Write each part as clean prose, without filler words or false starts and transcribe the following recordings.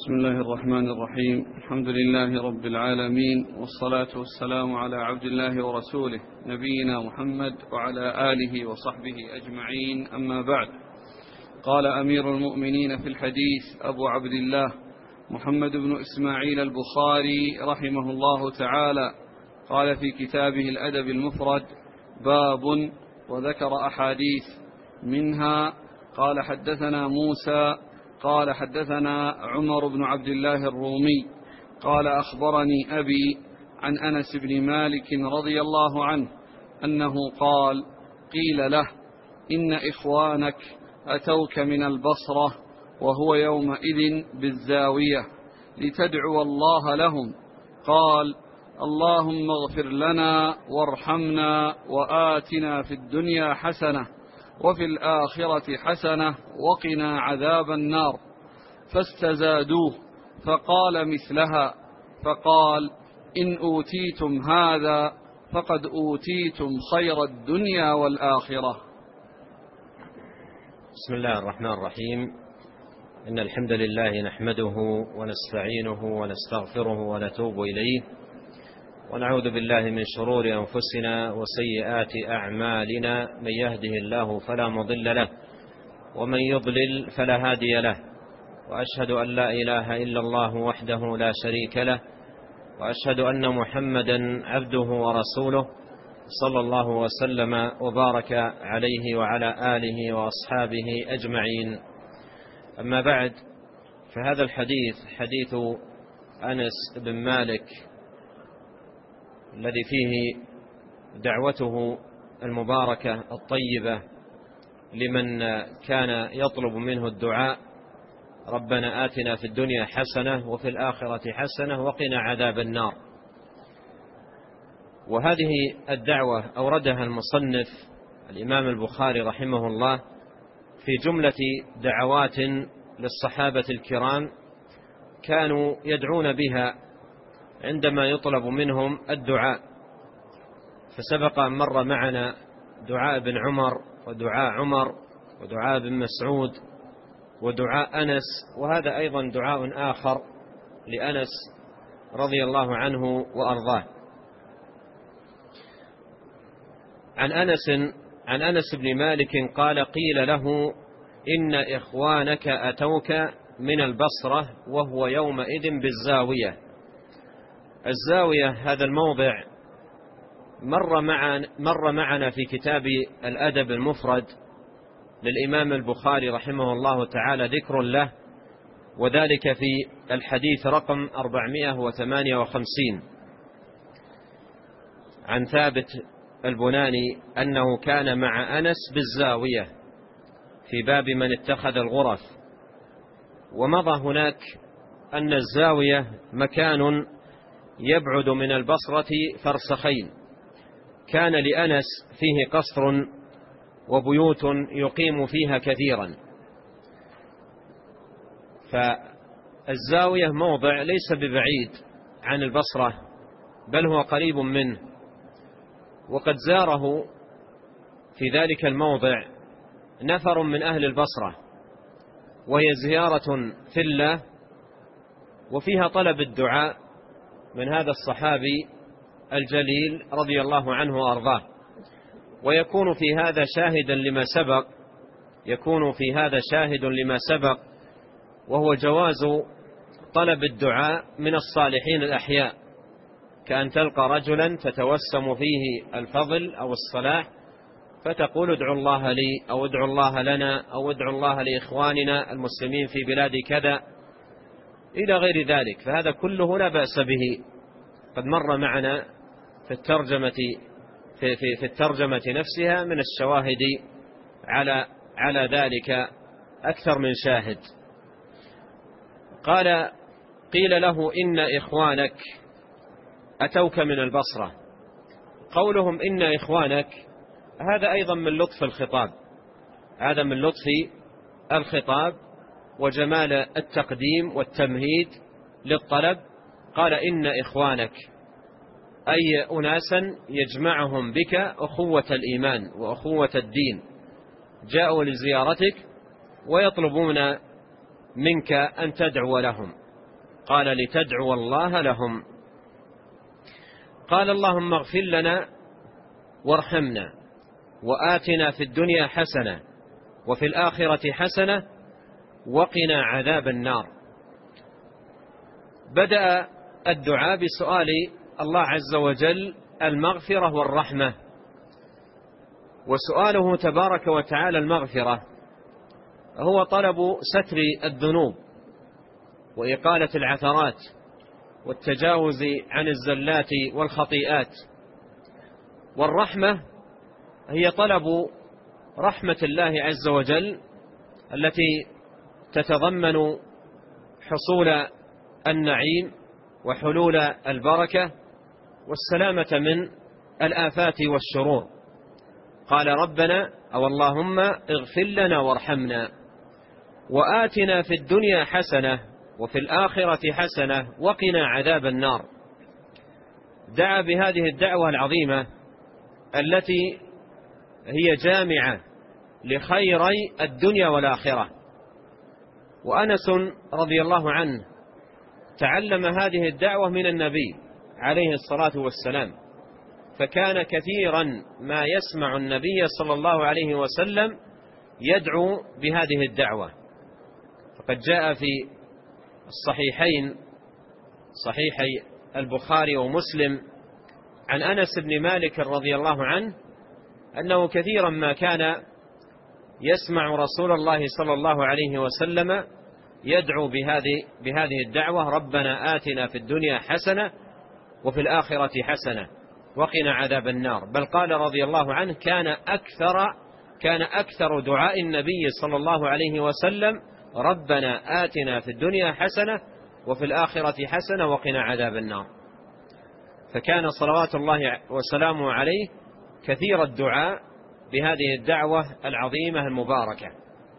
بسم الله الرحمن الرحيم. الحمد لله رب العالمين، والصلاة والسلام على عبد الله ورسوله نبينا محمد وعلى آله وصحبه أجمعين، أما بعد. قال أمير المؤمنين في الحديث أبو عبد الله محمد بن إسماعيل البخاري رحمه الله تعالى، قال في كتابه الأدب المفرد: باب، وذكر أحاديث، منها قال حدثنا موسى قال حدثنا عمر بن عبد الله الرومي قال أخبرني أبي عن أنس بن مالك رضي الله عنه أنه قال: قيل له: إن إخوانك أتوك من البصرة وهو يومئذ بالزاوية لتدعو الله لهم، قال: اللهم اغفر لنا وارحمنا وآتنا في الدنيا حسنة وفي الآخرة حسنة وقنا عذاب النار، فاستزادوه فقال مثلها، فقال: إن أوتيتم هذا فقد أوتيتم خير الدنيا والآخرة. بسم الله الرحمن الرحيم. إن الحمد لله نحمده ونستعينه ونستغفره ونتوب إليه، ونعوذ بالله من شرور أنفسنا وسيئات أعمالنا، من يهده الله فلا مضل له ومن يضلل فلا هادي له، وأشهد أن لا إله إلا الله وحده لا شريك له، وأشهد أن محمدا عبده ورسوله صلى الله وسلم وبارك عليه وعلى آله وأصحابه أجمعين. أما بعد، فهذا الحديث حديث أنس بن مالك الذي فيه دعوته المباركة الطيبة لمن كان يطلب منه الدعاء: ربنا آتنا في الدنيا حسنة وفي الآخرة حسنة وقنا عذاب النار. وهذه الدعوة أوردها المصنف الإمام البخاري رحمه الله في جملة دعوات للصحابة الكرام كانوا يدعون بها عندما يطلب منهم الدعاء. فسبق أن مر معنا دعاء ابن عمر ودعاء عمر ودعاء ابن مسعود ودعاء أنس، وهذا أيضا دعاء آخر لأنس رضي الله عنه وأرضاه. عن أنس بن مالك قال: قيل له: إن إخوانك أتوك من البصرة وهو يومئذ بالزاوية. الزاوية هذا الموضع مر معنا في كتاب الأدب المفرد للإمام البخاري رحمه الله تعالى ذكر له، وذلك في الحديث رقم 458 عن ثابت البناني أنه كان مع أنس بالزاوية في باب من اتخذ الغرف. ومضى هناك أن الزاوية مكان يبعد من البصرة فرسخين، كان لأنس فيه قصر وبيوت يقيم فيها كثيرا. فالزاوية موضع ليس ببعيد عن البصرة، بل هو قريب منه، وقد زاره في ذلك الموضع نفر من أهل البصرة، وهي زيارة في الله وفيها طلب الدعاء من هذا الصحابي الجليل رضي الله عنه وأرضاه. ويكون في هذا شاهد لما سبق، وهو جواز طلب الدعاء من الصالحين الأحياء، كأن تلقى رجلا تتوسم فيه الفضل أو الصلاح فتقول: ادعوا الله لي، أو ادعوا الله لنا، أو ادعوا الله لإخواننا المسلمين في بلاد كذا، إلى غير ذلك. فهذا كله لا بأس به، قد مر معنا في الترجمة نفسها من الشواهد على ذلك أكثر من شاهد. قال: قيل له: إن إخوانك أتوك من البصرة. قولهم إن إخوانك هذا أيضا من لطف الخطاب، هذا من لطف الخطاب وجمال التقديم والتمهيد للطلب. قال: إن إخوانك، أي أناسا يجمعهم بك أخوة الإيمان وأخوة الدين، جاءوا لزيارتك ويطلبون منك أن تدعو لهم. قال لتدعوا الله لهم. قال اللهم اغفر لنا وارحمنا وآتنا في الدنيا حسنة وفي الآخرة حسنة وقنا عذاب النار. بدأ الدعاء بسؤال الله عز وجل المغفرة والرحمة، وسؤاله تبارك وتعالى المغفرة هو طلب ستر الذنوب وإقالة العثرات والتجاوز عن الزلات والخطيئات، والرحمة هي طلب رحمة الله عز وجل التي تتضمن حصول النعيم وحلول البركة والسلامة من الآفات والشرور. قال ربنا أو اللهم اغفر لنا وارحمنا وآتنا في الدنيا حسنة وفي الآخرة حسنة وقنا عذاب النار. دعا بهذه الدعوة العظيمة التي هي جامعة لخيري الدنيا والآخرة. وأنس رضي الله عنه تعلم هذه الدعوة من النبي عليه الصلاة والسلام، فكان كثيرا ما يسمع النبي صلى الله عليه وسلم يدعو بهذه الدعوة. فقد جاء في الصحيحين صحيحي البخاري ومسلم عن أنس بن مالك رضي الله عنه أنه كثيرا ما كان يسمع رسول الله صلى الله عليه وسلم يدعو بهذه الدعوة: ربنا آتنا في الدنيا حسنة وفي الآخرة حسنة وقنا عذاب النار. بل قال رضي الله عنه كان أكثر دعاء النبي صلى الله عليه وسلم ربنا آتنا في الدنيا حسنة وفي الآخرة حسنة وقنا عذاب النار. فكان صلوات الله وسلامه عليه كثير الدعاء بهذه الدعوة العظيمة المباركة.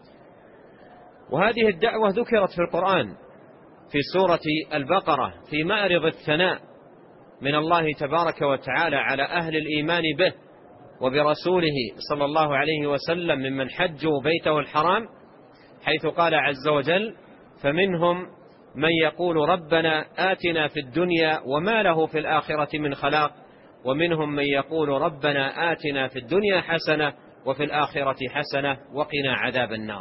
وهذه الدعوة ذكرت في القرآن في سورة البقرة في معرض الثناء من الله تبارك وتعالى على أهل الإيمان به وبرسوله صلى الله عليه وسلم ممن حجوا بيته الحرام، حيث قال عز وجل: فمنهم من يقول ربنا آتنا في الدنيا وما له في الآخرة من خلاق، ومنهم من يقول ربنا آتنا في الدنيا حسنة وفي الآخرة حسنة وقنا عذاب النار.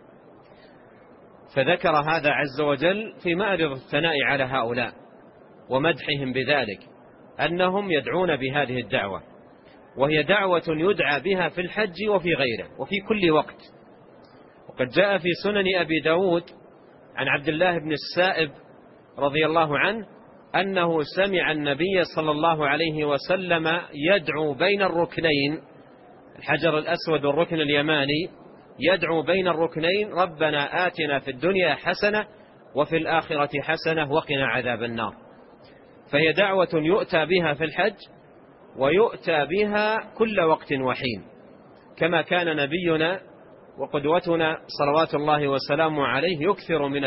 فذكر هذا عز وجل في معرض الثناء على هؤلاء ومدحهم بذلك أنهم يدعون بهذه الدعوة، وهي دعوة يدعى بها في الحج وفي غيره وفي كل وقت. وقد جاء في سنن أبي داود عن عبد الله بن السائب رضي الله عنه أنه سمع النبي صلى الله عليه وسلم يدعو بين الركنين، الحجر الأسود والركن اليماني، يدعو بين الركنين: ربنا آتنا في الدنيا حسنة وفي الآخرة حسنة وقنا عذاب النار. فهي دعوة يؤتى بها في الحج ويؤتى بها كل وقت وحين، كما كان نبينا وقدوتنا صلوات الله وسلامه عليه يكثر من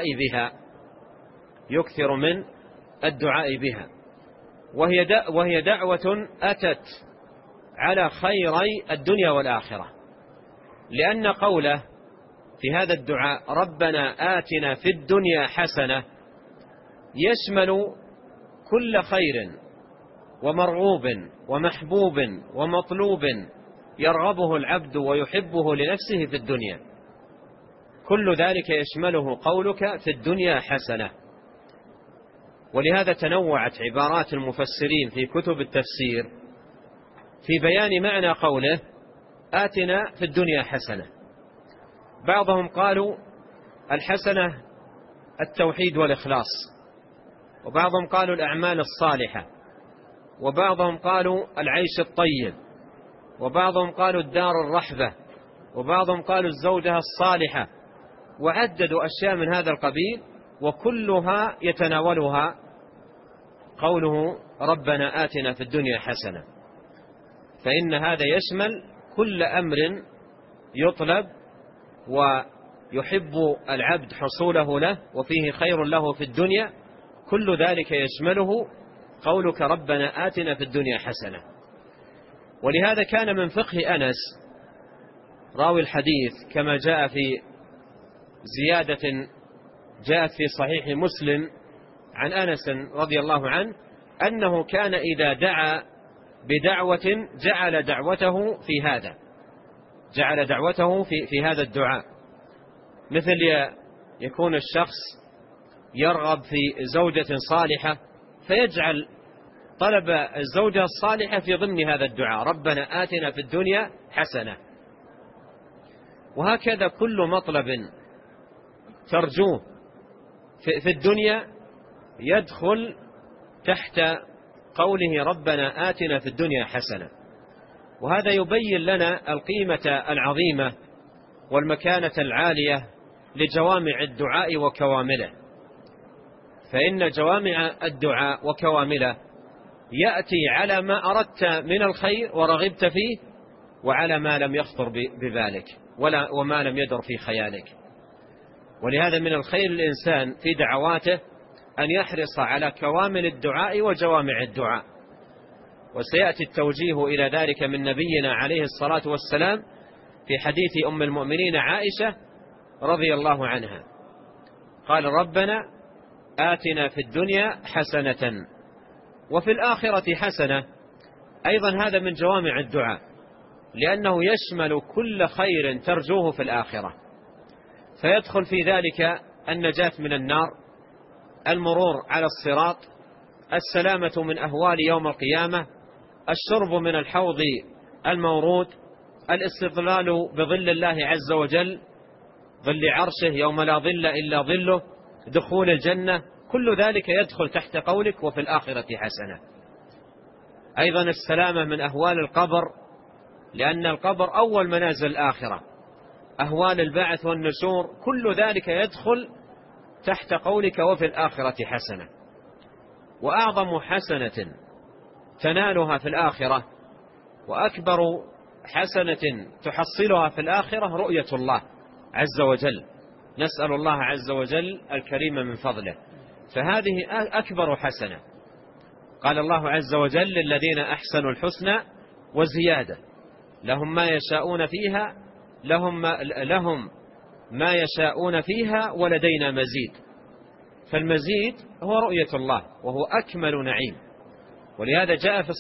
الدعاء بها. وهي دعوة أتت على خيري الدنيا والآخرة، لأن قوله في هذا الدعاء ربنا آتنا في الدنيا حسنة يشمل كل خير ومرغوب ومحبوب ومطلوب يرغبه العبد ويحبه لنفسه في الدنيا، كل ذلك يشمله قولك في الدنيا حسنة. ولهذا تنوعت عبارات المفسرين في كتب التفسير في بيان معنى قوله آتنا في الدنيا حسنة. بعضهم قالوا الحسنة التوحيد والإخلاص، وبعضهم قالوا الأعمال الصالحة، وبعضهم قالوا العيش الطيب، وبعضهم قالوا الدار الرحبة، وبعضهم قالوا الزوجة الصالحة، وعددوا أشياء من هذا القبيل، وكلها يتناولها قوله ربنا آتنا في الدنيا حسنة. فإن هذا يشمل كل أمر يطلب ويحب العبد حصوله له وفيه خير له في الدنيا، كل ذلك يشمله قولك ربنا آتنا في الدنيا حسنة. ولهذا كان من فقه أنس راوي الحديث كما جاء في زيادة جاءت في صحيح مسلم عن أنس رضي الله عنه أنه كان إذا دعا بدعوة جعل دعوته في هذا الدعاء، مثل يكون الشخص يرغب في زوجة صالحة فيجعل طلب الزوجة الصالحة في ضمن هذا الدعاء: ربنا آتنا في الدنيا حسنة. وهكذا كل مطلب ترجوه في الدنيا يدخل تحت قوله ربنا آتنا في الدنيا حسنة. وهذا يبين لنا القيمة العظيمة والمكانة العالية لجوامع الدعاء وكوامله، فإن جوامع الدعاء وكوامله يأتي على ما أردت من الخير ورغبت فيه، وعلى ما لم يخطر ببالك وما لم يدر في خيالك. ولهذا من الخير الإنسان في دعواته أن يحرص على كوامل الدعاء وجوامع الدعاء، وسيأتي التوجيه إلى ذلك من نبينا عليه الصلاة والسلام في حديث أم المؤمنين عائشة رضي الله عنها، قال: ربنا آتنا في الدنيا حسنة وفي الآخرة حسنة. أيضا هذا من جوامع الدعاء، لأنه يشمل كل خير ترجوه في الآخرة، فيدخل في ذلك النجاة من النار، المرور على الصراط، السلامة من أهوال يوم القيامة، الشرب من الحوض المورود، الاستظلال بظل الله عز وجل، ظل عرشه يوم لا ظل إلا ظله، دخول الجنة، كل ذلك يدخل تحت قولك وفي الآخرة حسنة. أيضا السلامة من أهوال القبر، لأن القبر أول منازل الآخرة، أهوال البعث والنشور، كل ذلك يدخل تحت قولك وفي الآخرة حسنة. وأعظم حسنة تنالها في الآخرة وأكبر حسنة تحصلها في الآخرة رؤية الله عز وجل، نسأل الله عز وجل الكريم من فضله، فهذه أكبر حسنة. قال الله عز وجل: للذين أحسنوا الحسنى وزيادة، لهم ما يشاءون فيها ولدينا مزيد. فالمزيد هو رؤية الله، وهو أكمل نعيم. ولهذا جاء في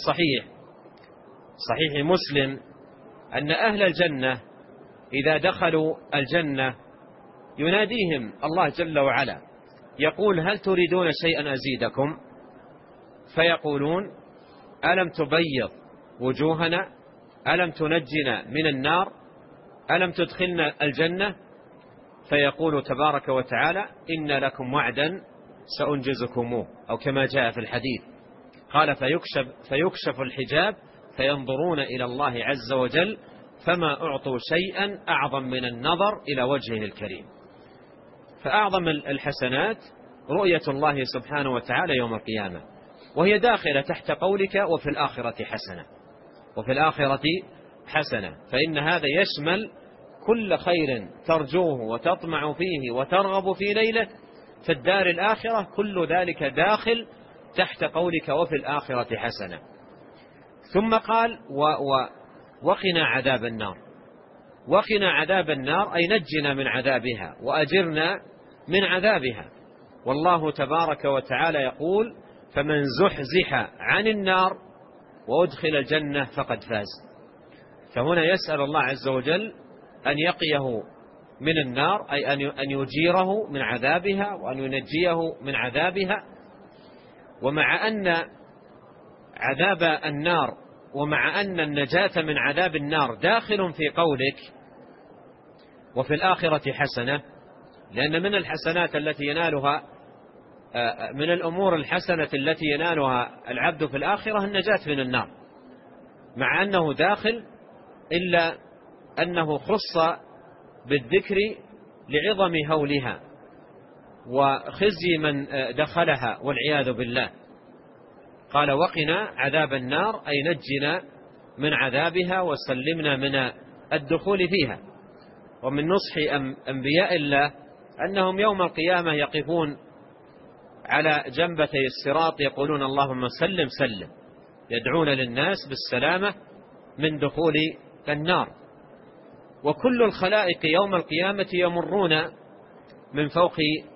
صحيح مسلم أن أهل الجنة إذا دخلوا الجنة يناديهم الله جل وعلا يقول: هل تريدون شيئا أزيدكم؟ فيقولون: ألم تبيض وجوهنا؟ ألم تنجنا من النار؟ ألم تدخلنا الجنة؟ فيقول تبارك وتعالى: إن لكم وعدا سأنجزكموه، أو كما جاء في الحديث. قال: فيكشف الحجاب فينظرون إلى الله عز وجل فما أعطوا شيئا أعظم من النظر إلى وجهه الكريم. فأعظم الحسنات رؤية الله سبحانه وتعالى يوم القيامة، وهي داخلة تحت قولك وفي الآخرة حسنة، فإن هذا يشمل كل خير ترجوه وتطمع فيه وترغب في ليله في الدار الآخرة، كل ذلك داخل تحت قولك وفي الآخرة حسنة. ثم قال: وقنا عذاب النار. وقنا عذاب النار أي نجنا من عذابها وأجرنا من عذابها. والله تبارك وتعالى يقول: فمن زحزح عن النار وأدخل الجنة فقد فاز. فهنا يسأل الله عز وجل أن يقيه من النار، أي أن يجيره من عذابها وأن ينجيه من عذابها. ومع أن عذاب النار ومع أن النجاة من عذاب النار داخل في قولك وفي الآخرة حسنة، لأن من الحسنات التي ينالها من الأمور الحسنة التي ينالها العبد في الآخرة النجاة من النار، مع أنه داخل، إلا أنه خص بالذكر لعظم هولها وخزي من دخلها والعياذ بالله. قال: وقنا عذاب النار أي نجنا من عذابها وسلمنا من الدخول فيها. ومن نصح أنبياء الله أنهم يوم القيامة يقفون على جنبتي الصراط يقولون: اللهم سلم سلم، يدعون للناس بالسلامة من دخول النار. وكل الخلائق يوم القيامة يمرون من فوق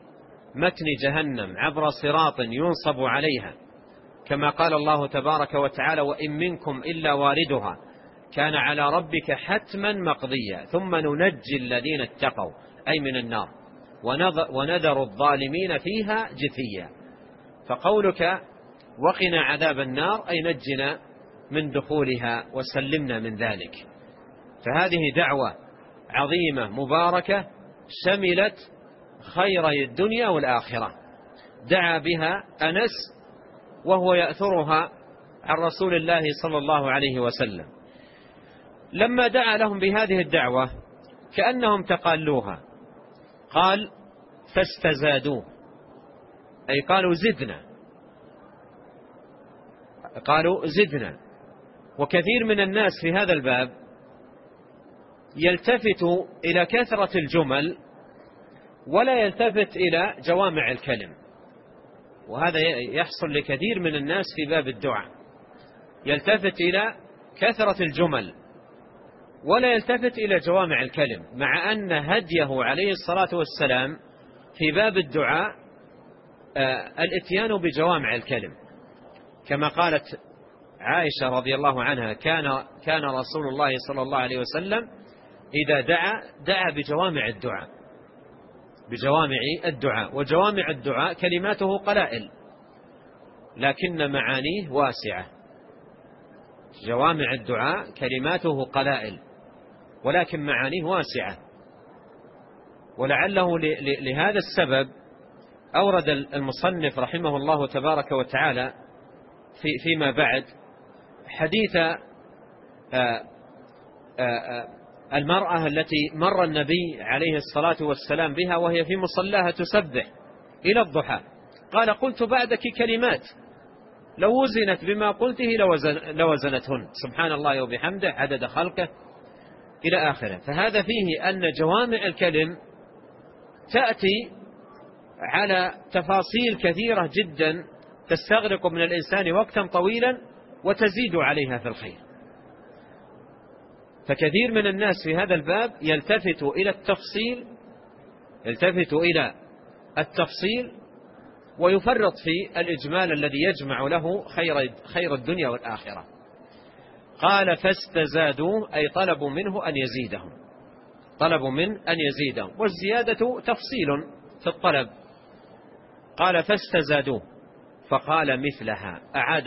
متن جهنم عبر صراط ينصب عليها، كما قال الله تبارك وتعالى: وإن منكم إلا واردها كان على ربك حتما مقضيا ثم ننجي الذين اتقوا أي من النار ونذر الظالمين فيها جثيا. فقولك وقنا عذاب النار أي نجنا من دخولها وسلمنا من ذلك. فهذه دعوة عظيمة مباركة شملت خيري الدنيا والآخرة، دعا بها أنس وهو يأثرها عن رسول الله صلى الله عليه وسلم. لما دعا لهم بهذه الدعوة كأنهم تقالوها، قال: فاستزادوه، أي قالوا زدنا. وكثير من الناس في هذا الباب يلتفت إلى كثرة الجمل ولا يلتفت إلى جوامع الكلم، وهذا يحصل لكثير من الناس في باب الدعاء، يلتفت إلى كثرة الجمل ولا يلتفت إلى جوامع الكلم، مع أن هديه عليه الصلاة والسلام في باب الدعاء الاتيان بجوامع الكلم، كما قالت عائشة رضي الله عنها: كان رسول الله صلى الله عليه وسلم إذا دعا بجوامع الدعاء، وجوامع الدعاء كلماته قلائل لكن معانيه واسعة. جوامع الدعاء كلماته قلائل ولكن معانيه واسعة. ولعله لهذا السبب أورد المصنف رحمه الله تبارك وتعالى فيما بعد حديث المرأة التي مر النبي عليه الصلاة والسلام بها وهي في مصلاها تسبح إلى الضحى، قال: قلت بعدك كلمات لو وزنت بما قلته لوزنتهن، سبحان الله وبحمده عدد خلقه إلى آخره. فهذا فيه أن جوامع الكلم تأتي على تفاصيل كثيرة جدا تستغرق من الإنسان وقتا طويلا وتزيد عليها في الخير. فكثير من الناس في هذا الباب يلتفت إلى التفصيل ويفرط في الإجمال الذي يجمع له خير الدنيا والآخرة. قال: فاستزادوا، أي طلبوا منه أن يزيدهم، والزيادة تفصيل في الطلب. قال: فاستزادوا، فقال مثلها، أعاد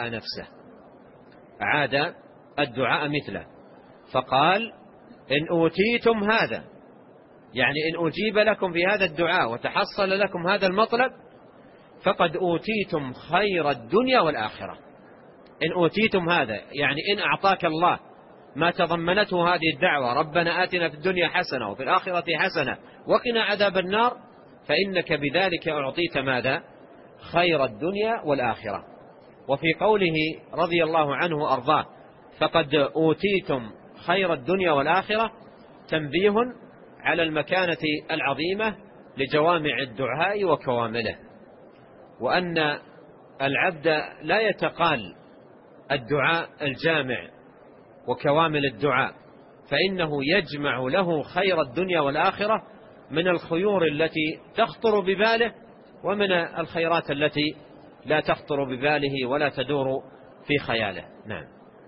الدعاء مثله، فقال: إن أوتيتم هذا، يعني إن أجيب لكم في هذا الدعاء وتحصل لكم هذا المطلب فقد أوتيتم خير الدنيا والآخرة. إن أوتيتم هذا يعني إن أعطاك الله ما تضمنته هذه الدعوة: ربنا آتنا في الدنيا حسنة وفي الآخرة حسنة وقنا عذاب النار، فإنك بذلك أعطيت ماذا؟ خير الدنيا والآخرة. وفي قوله رضي الله عنه أرضاه: فقد أوتيتم خير الدنيا والآخرة، تنبيه على المكانة العظيمة لجوامع الدعاء وكوامله، وأن العبد لا يتقال الدعاء الجامع وكوامل الدعاء، فإنه يجمع له خير الدنيا والآخرة من الخيور التي تخطر بباله ومن الخيرات التي لا تخطر بباله ولا تدور في خياله. نعم.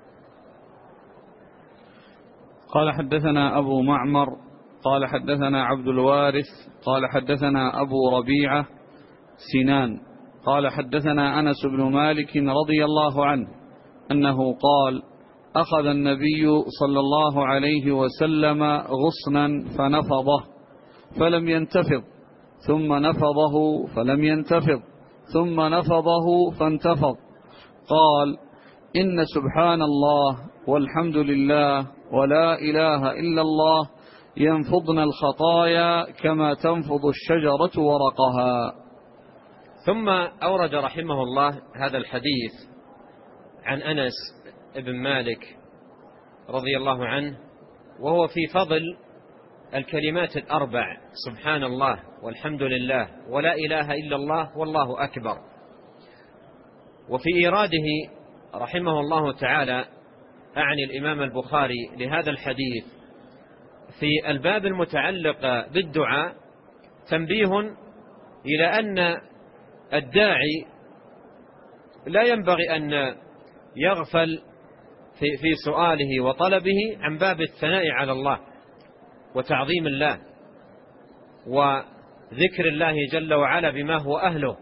قال: حدثنا أبو معمر قال حدثنا عبد الوارث قال حدثنا أبو ربيعة سنان قال حدثنا أنس بن مالك رضي الله عنه أنه قال: أخذ النبي صلى الله عليه وسلم غصنا فنفضه فلم ينتفض، ثم نفضه فلم ينتفض، ثم نفضه فانتفض. قال: إن سبحان الله والحمد لله ولا إله إلا الله ينفضن الخطايا كما تنفض الشجرة ورقها. ثم أورد رحمه الله هذا الحديث عن أنس بن مالك رضي الله عنه، وهو في فضل الكلمات الأربع: سبحان الله والحمد لله ولا إله إلا الله والله أكبر. وفي إيراده رحمه الله تعالى أعني الإمام البخاري لهذا الحديث في الباب المتعلق بالدعاء تنبيه إلى أن الداعي لا ينبغي أن يغفل في سؤاله وطلبه عن باب الثناء على الله وتعظيم الله وذكر الله جل وعلا بما هو أهله،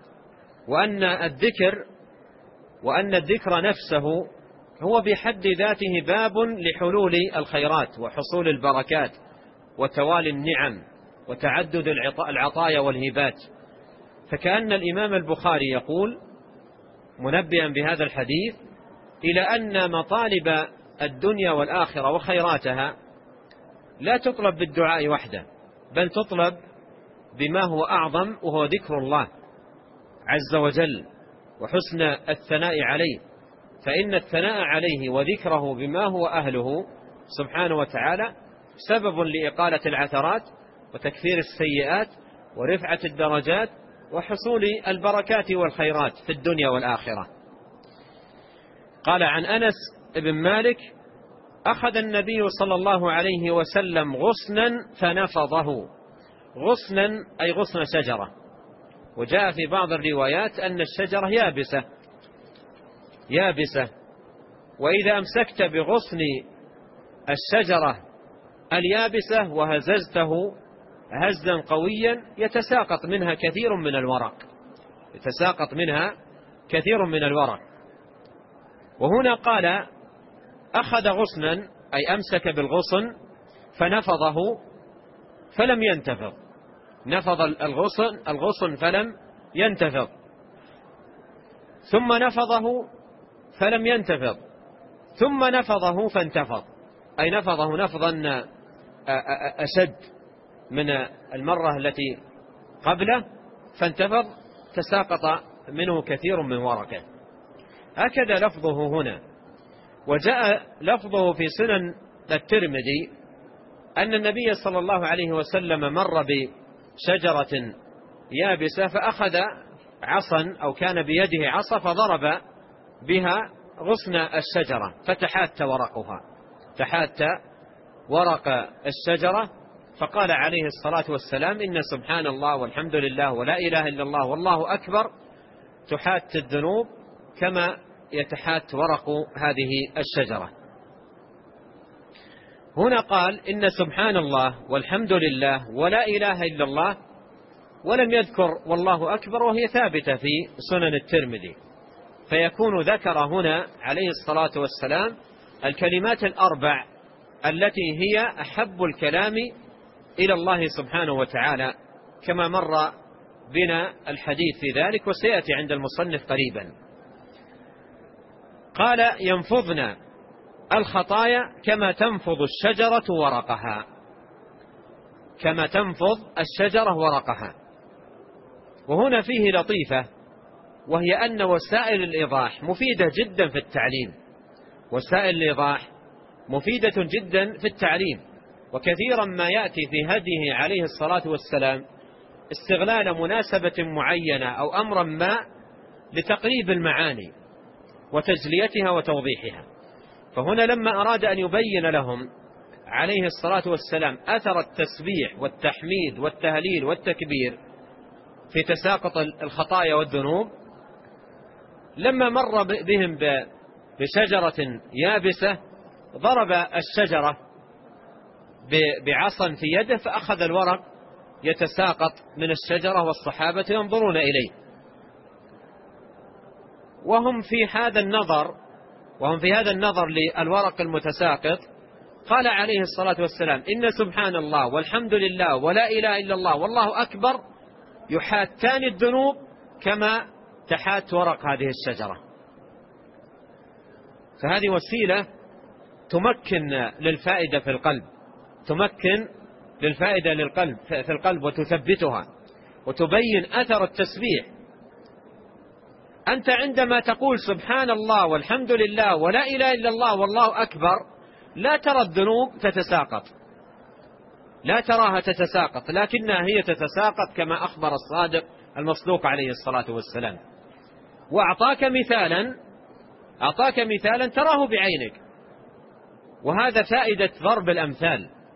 وأن الذكر نفسه هو بحد ذاته باب لحلول الخيرات وحصول البركات وتوالي النعم وتعدد العطايا والهبات. فكأن الإمام البخاري يقول منبئا بهذا الحديث إلى أن مطالب الدنيا والآخرة وخيراتها لا تطلب بالدعاء وحده، بل تطلب بما هو أعظم، وهو ذكر الله عز وجل وحسن الثناء عليه، فإن الثناء عليه وذكره بما هو أهله سبحانه وتعالى سبب لإقالة العثرات وتكفير السيئات ورفعة الدرجات وحصول البركات والخيرات في الدنيا والآخرة. قال عن أنس بن مالك: أخذ النبي صلى الله عليه وسلم غصنا فنفضه. غصنا أي غصن شجرة، وجاء في بعض الروايات أن الشجرة يابسة، وإذا أمسكت بغصن الشجرة اليابسة وهززته هزا قويا يتساقط منها كثير من الورق. وهنا قال أخذ غصنا أي أمسك بالغصن فنفضه فلم ينتفض. نفض الغصن فلم ينتفض، ثم نفضه فلم ينتفض، ثم نفضه فانتفض، أي نفضه نفضا أشد من المرة التي قبله فانتفض، تساقط منه كثير من ورقه. هكذا لفظه هنا. وجاء لفظه في سنن الترمذي أن النبي صلى الله عليه وسلم مر بشجرة يابسة فأخذ عصا أو كان بيده عصا فضرب بها غصن الشجرة فتحات ورق الشجرة، فقال عليه الصلاة والسلام: إن سبحان الله والحمد لله ولا إله إلا الله والله أكبر تحات الذنوب كما يتحات ورق هذه الشجرة. هنا قال: إن سبحان الله والحمد لله ولا إله إلا الله، ولم يذكر والله أكبر، وهي ثابتة في سنن الترمذي، فيكون ذكر هنا عليه الصلاة والسلام الكلمات الأربع التي هي أحب الكلام إلى الله سبحانه وتعالى، كما مر بنا الحديث في ذلك وسيأتي عند المصنف قريبا. قال: ينفضن الخطايا كما تنفض الشجرة ورقها. كما تنفض الشجرة ورقها. وهنا فيه لطيفة، وهي أن وسائل الإيضاح مفيدة جدا في التعليم. وسائل الإيضاح مفيدة جدا في التعليم، وكثيرا ما يأتي في هديه عليه الصلاة والسلام استغلال مناسبة معينة أو أمرا ما لتقريب المعاني وتجليتها وتوضيحها. فهنا لما أراد أن يبين لهم عليه الصلاة والسلام أثر التسبيح والتحميد والتهليل والتكبير في تساقط الخطايا والذنوب، لما مر بهم بشجرة يابسة ضرب الشجرة بعصا في يده فأخذ الورق يتساقط من الشجرة والصحابة ينظرون إليه، وهم في هذا النظر للورق المتساقط. قال عليه الصلاة والسلام: إن سبحان الله والحمد لله ولا إله إلا الله والله أكبر يحاتان الذنوب كما تحات ورق هذه الشجرة. فهذه وسيلة تمكن للفائدة في القلب، في القلب وتثبتها وتبين أثر التسبيح. أنت عندما تقول سبحان الله والحمد لله ولا إله إلا الله والله أكبر لا ترى الذنوب تتساقط، لا تراها تتساقط، لكنها هي تتساقط كما أخبر الصادق المصدوق عليه الصلاة والسلام. وأعطاك مثالا تراه بعينك. وهذا فائدة ضرب الأمثال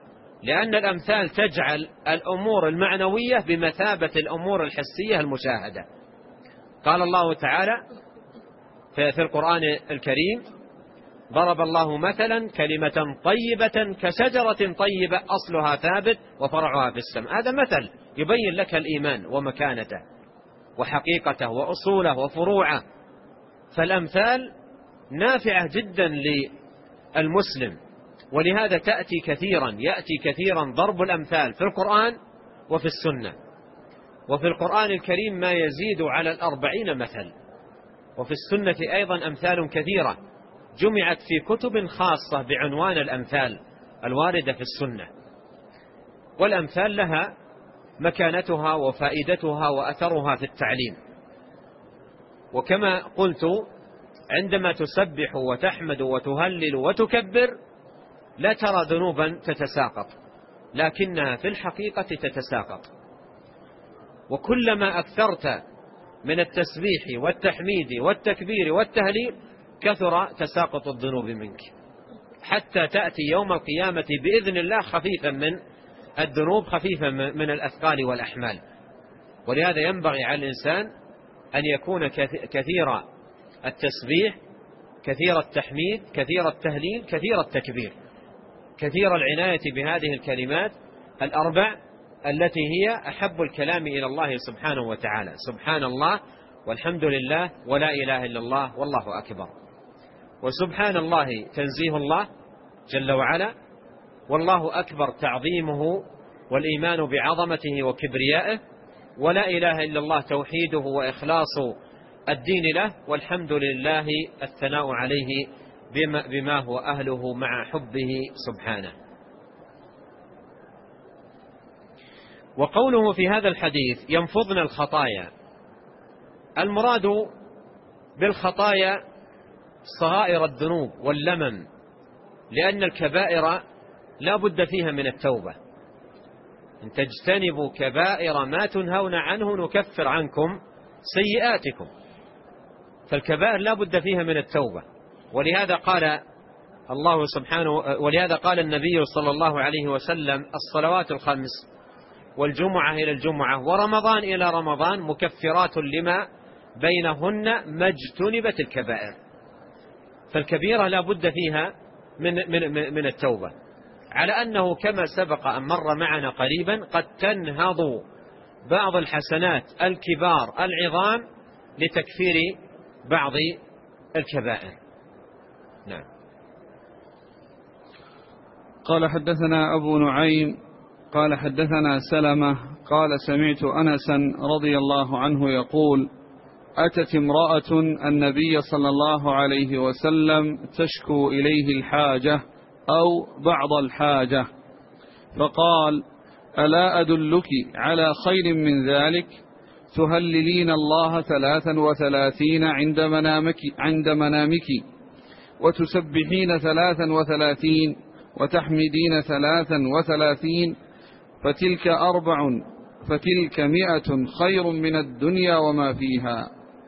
لأن الأمثال تجعل الأمور المعنوية بمثابة الأمور الحسية المشاهدة. قال الله تعالى في القرآن الكريم: ضرب الله مثلا كلمة طيبة كشجرة طيبة أصلها ثابت وفرعها في السماء. هذا مثل يبين لك الإيمان ومكانته وحقيقته وأصوله وفروعه. فالأمثال نافعة جدا للمسلم، ولهذا يأتي كثيرا ضرب الأمثال في القرآن وفي السنة. وفي القرآن الكريم ما يزيد على 40 مثل، وفي السنة أيضا أمثال كثيرة جمعت في كتب خاصة بعنوان الأمثال الواردة في السنة. والأمثال لها مكانتها وفائدتها وأثرها في التعليم. وكما قلت، عندما تسبح وتحمد وتهلل وتكبر لا ترى ذنوبا تتساقط، لكنها في الحقيقة تتساقط. وكلما أكثرت من التسبيح والتحميد والتكبير والتهليل كثر تساقط الذنوب منك، حتى تأتي يوم القيامة بإذن الله خفيفا من الذنوب، خفيفا من الأثقال والأحمال. ولهذا ينبغي على الإنسان أن يكون كثير التسبيح، كثير التحميد، كثير التهليل، كثير التكبير، كثير العناية بهذه الكلمات الأربع التي هي أحب الكلام إلى الله سبحانه وتعالى: سبحان الله والحمد لله ولا إله إلا الله والله أكبر. وسبحان الله تنزيه الله جل وعلا، والله أكبر تعظيمه والإيمان بعظمته وكبريائه، ولا إله إلا الله توحيده وإخلاص الدين له، والحمد لله الثناء عليه بما هو أهله مع حبه سبحانه. وقوله في هذا الحديث: ينفضن الخطايا، المراد بالخطايا صغائر الذنوب واللمم، لأن الكبائر لا بد فيها من التوبة. إن تجتنبوا كبائر ما تنهون عنه نكفر عنكم سيئاتكم. فالكبائر لا بد فيها من التوبة. ولهذا قال الله سبحانه، ولهذا قال النبي صلى الله عليه وسلم: الصلوات الخمس والجمعة إلى الجمعة ورمضان إلى رمضان مكفرات لما بينهن ما اجتنبت الكبائر. فالكبيرة لا بد فيها من التوبة، على أنه كما سبق أن مر معنا قريبا قد تنهض بعض الحسنات الكبار العظام لتكفير بعض الكبائر. نعم. قال: حدثنا أبو نعيم قال: حدثنا سلمة قال: سمعت أنسا رضي الله عنه يقول: أتت امرأة النبي صلى الله عليه وسلم تشكو إليه الحاجة أو بعض الحاجة، فقال: ألا أدلك على خير من ذلك؟ تهللين الله 33 عند منامك، وتسبحين 33، وتحمدين 33، فتلك 100 خير من الدنيا وما فيها.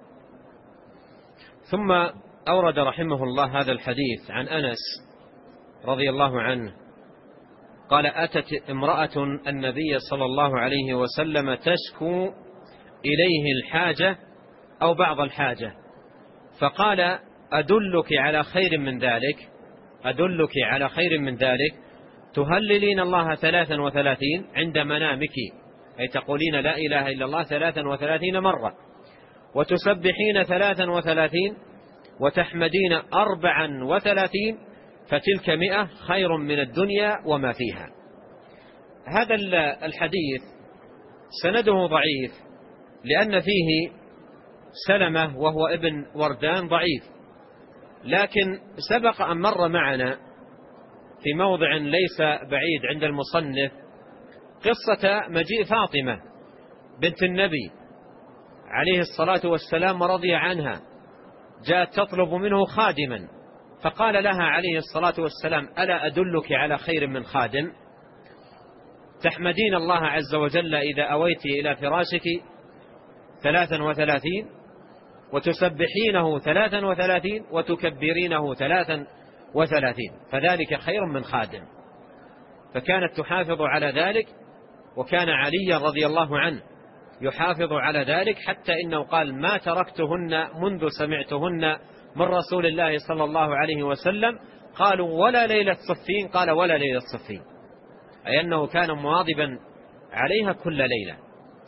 ثم أورد رحمه الله هذا الحديث عن أنس رضي الله عنه قال: أتت امرأة النبي صلى الله عليه وسلم تشكو إليه الحاجة أو بعض الحاجة، فقال: أدلك على خير من ذلك، أدلك على خير من ذلك، تهللين الله 33 عند منامك، أي تقولين لا إله إلا الله 33 مرة، وتسبحين 33، وتحمدين 34، فتلك 100 خير من الدنيا وما فيها. هذا الحديث سنده ضعيف، لأن فيه سلمة وهو ابن وردان ضعيف، لكن سبق أن مر معنا في موضع ليس بعيد عند المصنف قصة مجيء فاطمة بنت النبي عليه الصلاة والسلام ورضي عنها، جاءت تطلب منه خادما، فقال لها عليه الصلاة والسلام: ألا أدلك على خير من خادم؟ تحمدين الله عز وجل إذا أويت إلى فراشك 33، وتسبحينه 33، وتكبرينه 33، فذلك خير من خادم. فكانت تحافظ على ذلك، وكان علي رضي الله عنه يحافظ على ذلك، حتى إنه قال: ما تركتهن منذ سمعتهن من رسول الله صلى الله عليه وسلم. قالوا: ولا ليلة صفين؟ قال: ولا ليلة صفين، أي أنه كان مواظبا عليها كل ليلة.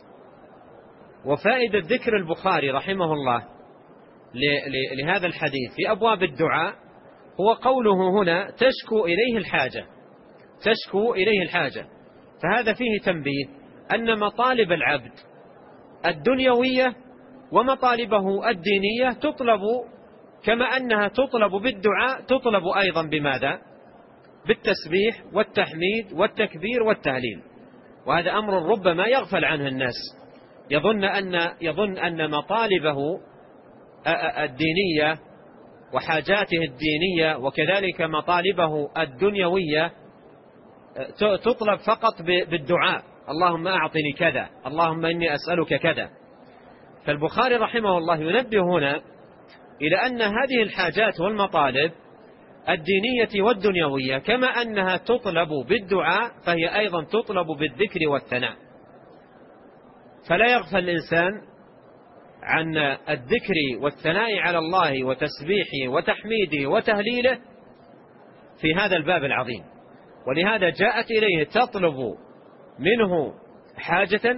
وفائدة ذكر البخاري رحمه الله لهذا الحديث في أبواب الدعاء هو قوله هنا: تشكو إليه الحاجة، تشكو إليه الحاجة. فهذا فيه تنبيه أن مطالب العبد الدنيوية ومطالبه الدينية تطلب، كما أنها تطلب بالدعاء تطلب أيضا بماذا؟ بالتسبيح والتحميد والتكبير والتهليل. وهذا أمر ربما يغفل عنه الناس، يظن أن مطالبه الدينية وحاجاته الدينية وكذلك مطالبه الدنيوية تطلب فقط بالدعاء: اللهم أعطني كذا، اللهم إني أسألك كذا. فالبخاري رحمه الله ينبه هنا إلى أن هذه الحاجات والمطالب الدينية والدنيوية كما أنها تطلب بالدعاء فهي أيضا تطلب بالذكر والثناء. فلا يغفل الإنسان عن الذكر والثناء على الله وتسبيحه وتحميده وتهليله في هذا الباب العظيم. ولهذا جاءت إليه تطلب منه حاجة،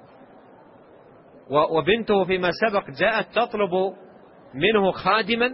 وبنته فيما سبق جاءت تطلب منه خادما،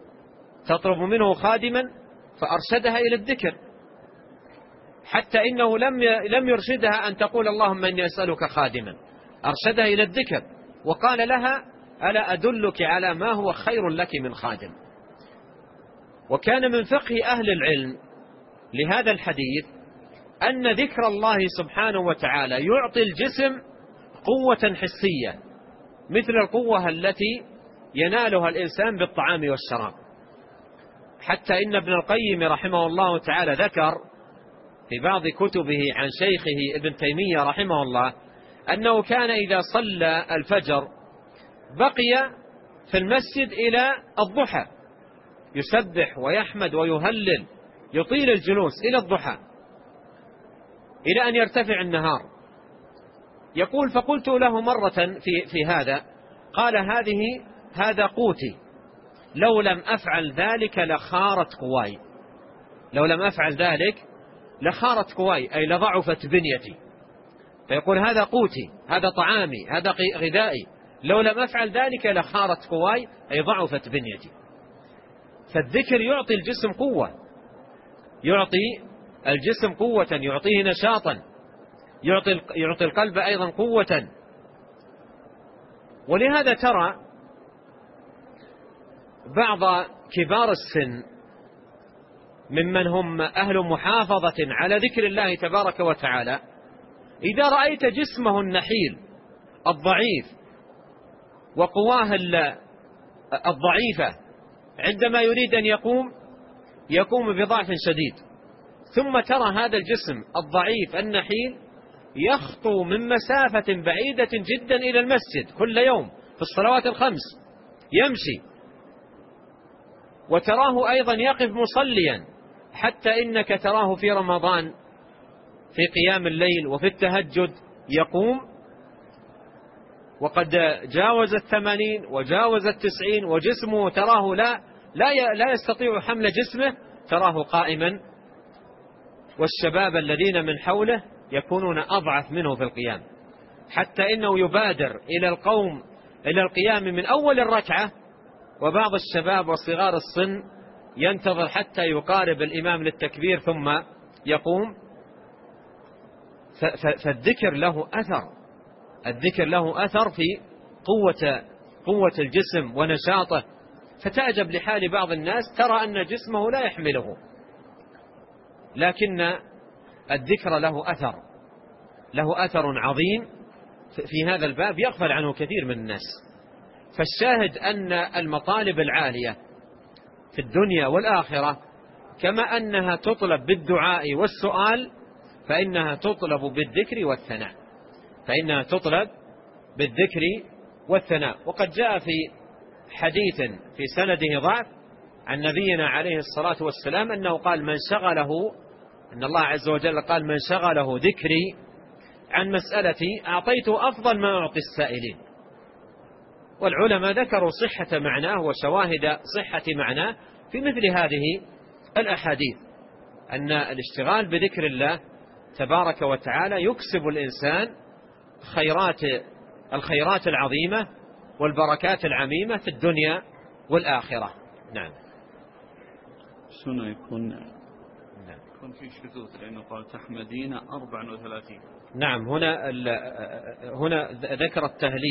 فأرشدها إلى الذكر، حتى إنه لم يرشدها أن تقول اللهم إني أسألك خادما، أرشدها إلى الذكر وقال لها: ألا أدلك على ما هو خير لك من خادم. وكان من فقه أهل العلم لهذا الحديث أن ذكر الله سبحانه وتعالى يعطي الجسم قوة حسية مثل القوة التي ينالها الإنسان بالطعام والشراب. حتى إن ابن القيم رحمه الله تعالى ذكر في بعض كتبه عن شيخه ابن تيمية رحمه الله أنه كان إذا صلى الفجر بقي في المسجد إلى الضحى يسبح ويحمد ويهلل، يطيل الجلوس إلى الضحى إلى أن يرتفع النهار. يقول: فقلت له مرة في هذا، قال: هذا قوتي، لو لم أفعل ذلك لخارت قواي، لو لم أفعل ذلك لخارت قواي، أي لضعفت بنيتي. فيقول: هذا قوتي، هذا طعامي، هذا غذائي، لو لم أفعل ذلك لخارت قواي، أي ضعفت بنيتي. فالذكر يعطي الجسم قوة، يعطي الجسم قوة، يعطيه نشاطا، يعطي القلب أيضا قوة. ولهذا ترى بعض كبار السن ممن هم أهل محافظة على ذكر الله تبارك وتعالى إذا رأيت جسمه النحيل الضعيف وقواه الضعيفة عندما يريد أن يقوم بضعف شديد، ثم ترى هذا الجسم الضعيف النحيل يخطو من مسافة بعيدة جدا إلى المسجد كل يوم في الصلوات الخمس يمشي، وتراه أيضا يقف مصليا، حتى إنك تراه في رمضان في قيام الليل وفي التهجد يقوم، وقد جاوز 80 وجاوز 90 وجسمه تراه لا يستطيع حمل جسمه، تراه قائما، والشباب الذين من حوله يكونون أضعف منه في القيام، حتى إنه يبادر إلى القيام من أول الركعة، وبعض الشباب وصغار السن ينتظر حتى يقارب الإمام للتكبير ثم يقوم. فالذكر له أثر، الذكر له أثر في قوة الجسم ونشاطه. فتعجب لحال بعض الناس ترى أن جسمه لا يحمله، لكن الذكر له أثر عظيم في هذا الباب يغفل عنه كثير من الناس. فالشاهد أن المطالب العالية في الدنيا والآخرة كما أنها تطلب بالدعاء والسؤال فإنها تطلب بالذكر والثناء. وقد جاء في حديث في سنده ضعف عن نبينا عليه الصلاة والسلام أنه قال: من شغله أن الله عز وجل قال: من شغله ذكري عن مسألتي أعطيته أفضل ما أعطي السائلين. والعلماء ذكروا صحة معناه وشواهد صحة معناه في مثل هذه الأحاديث، أن الاشتغال بذكر الله تبارك وتعالى يكسب الإنسان الخيرات العظيمة والبركات العميمة في الدنيا والآخرة. نعم. سنة يكون في شذوذ، لأنه قال تحمدين 34. نعم. هنا ذكر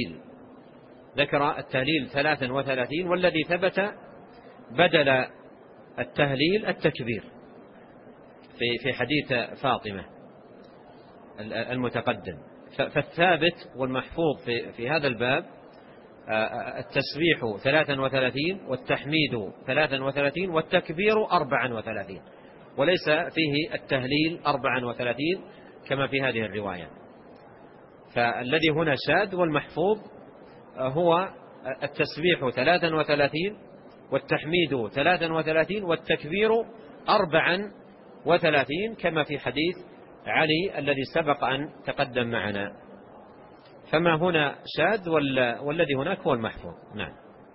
التهليل 33، والذي ثبت بدل التهليل التكبير في حديث فاطمة المتقدم. فالثابت والمحفوظ في هذا الباب التسبيح 33 والتحميد 33 والتكبير 34، وليس فيه التهليل 34 كما في هذه الرواية. فالذي هنا شاذ والمحفوظ هو التسبيح 33 والتحميد 33 والتكبير 34 كما في حديث علي الذي سبق أن تقدم معنا. فما هنا شاذ والذي هناك هو المحفوظ. نعم.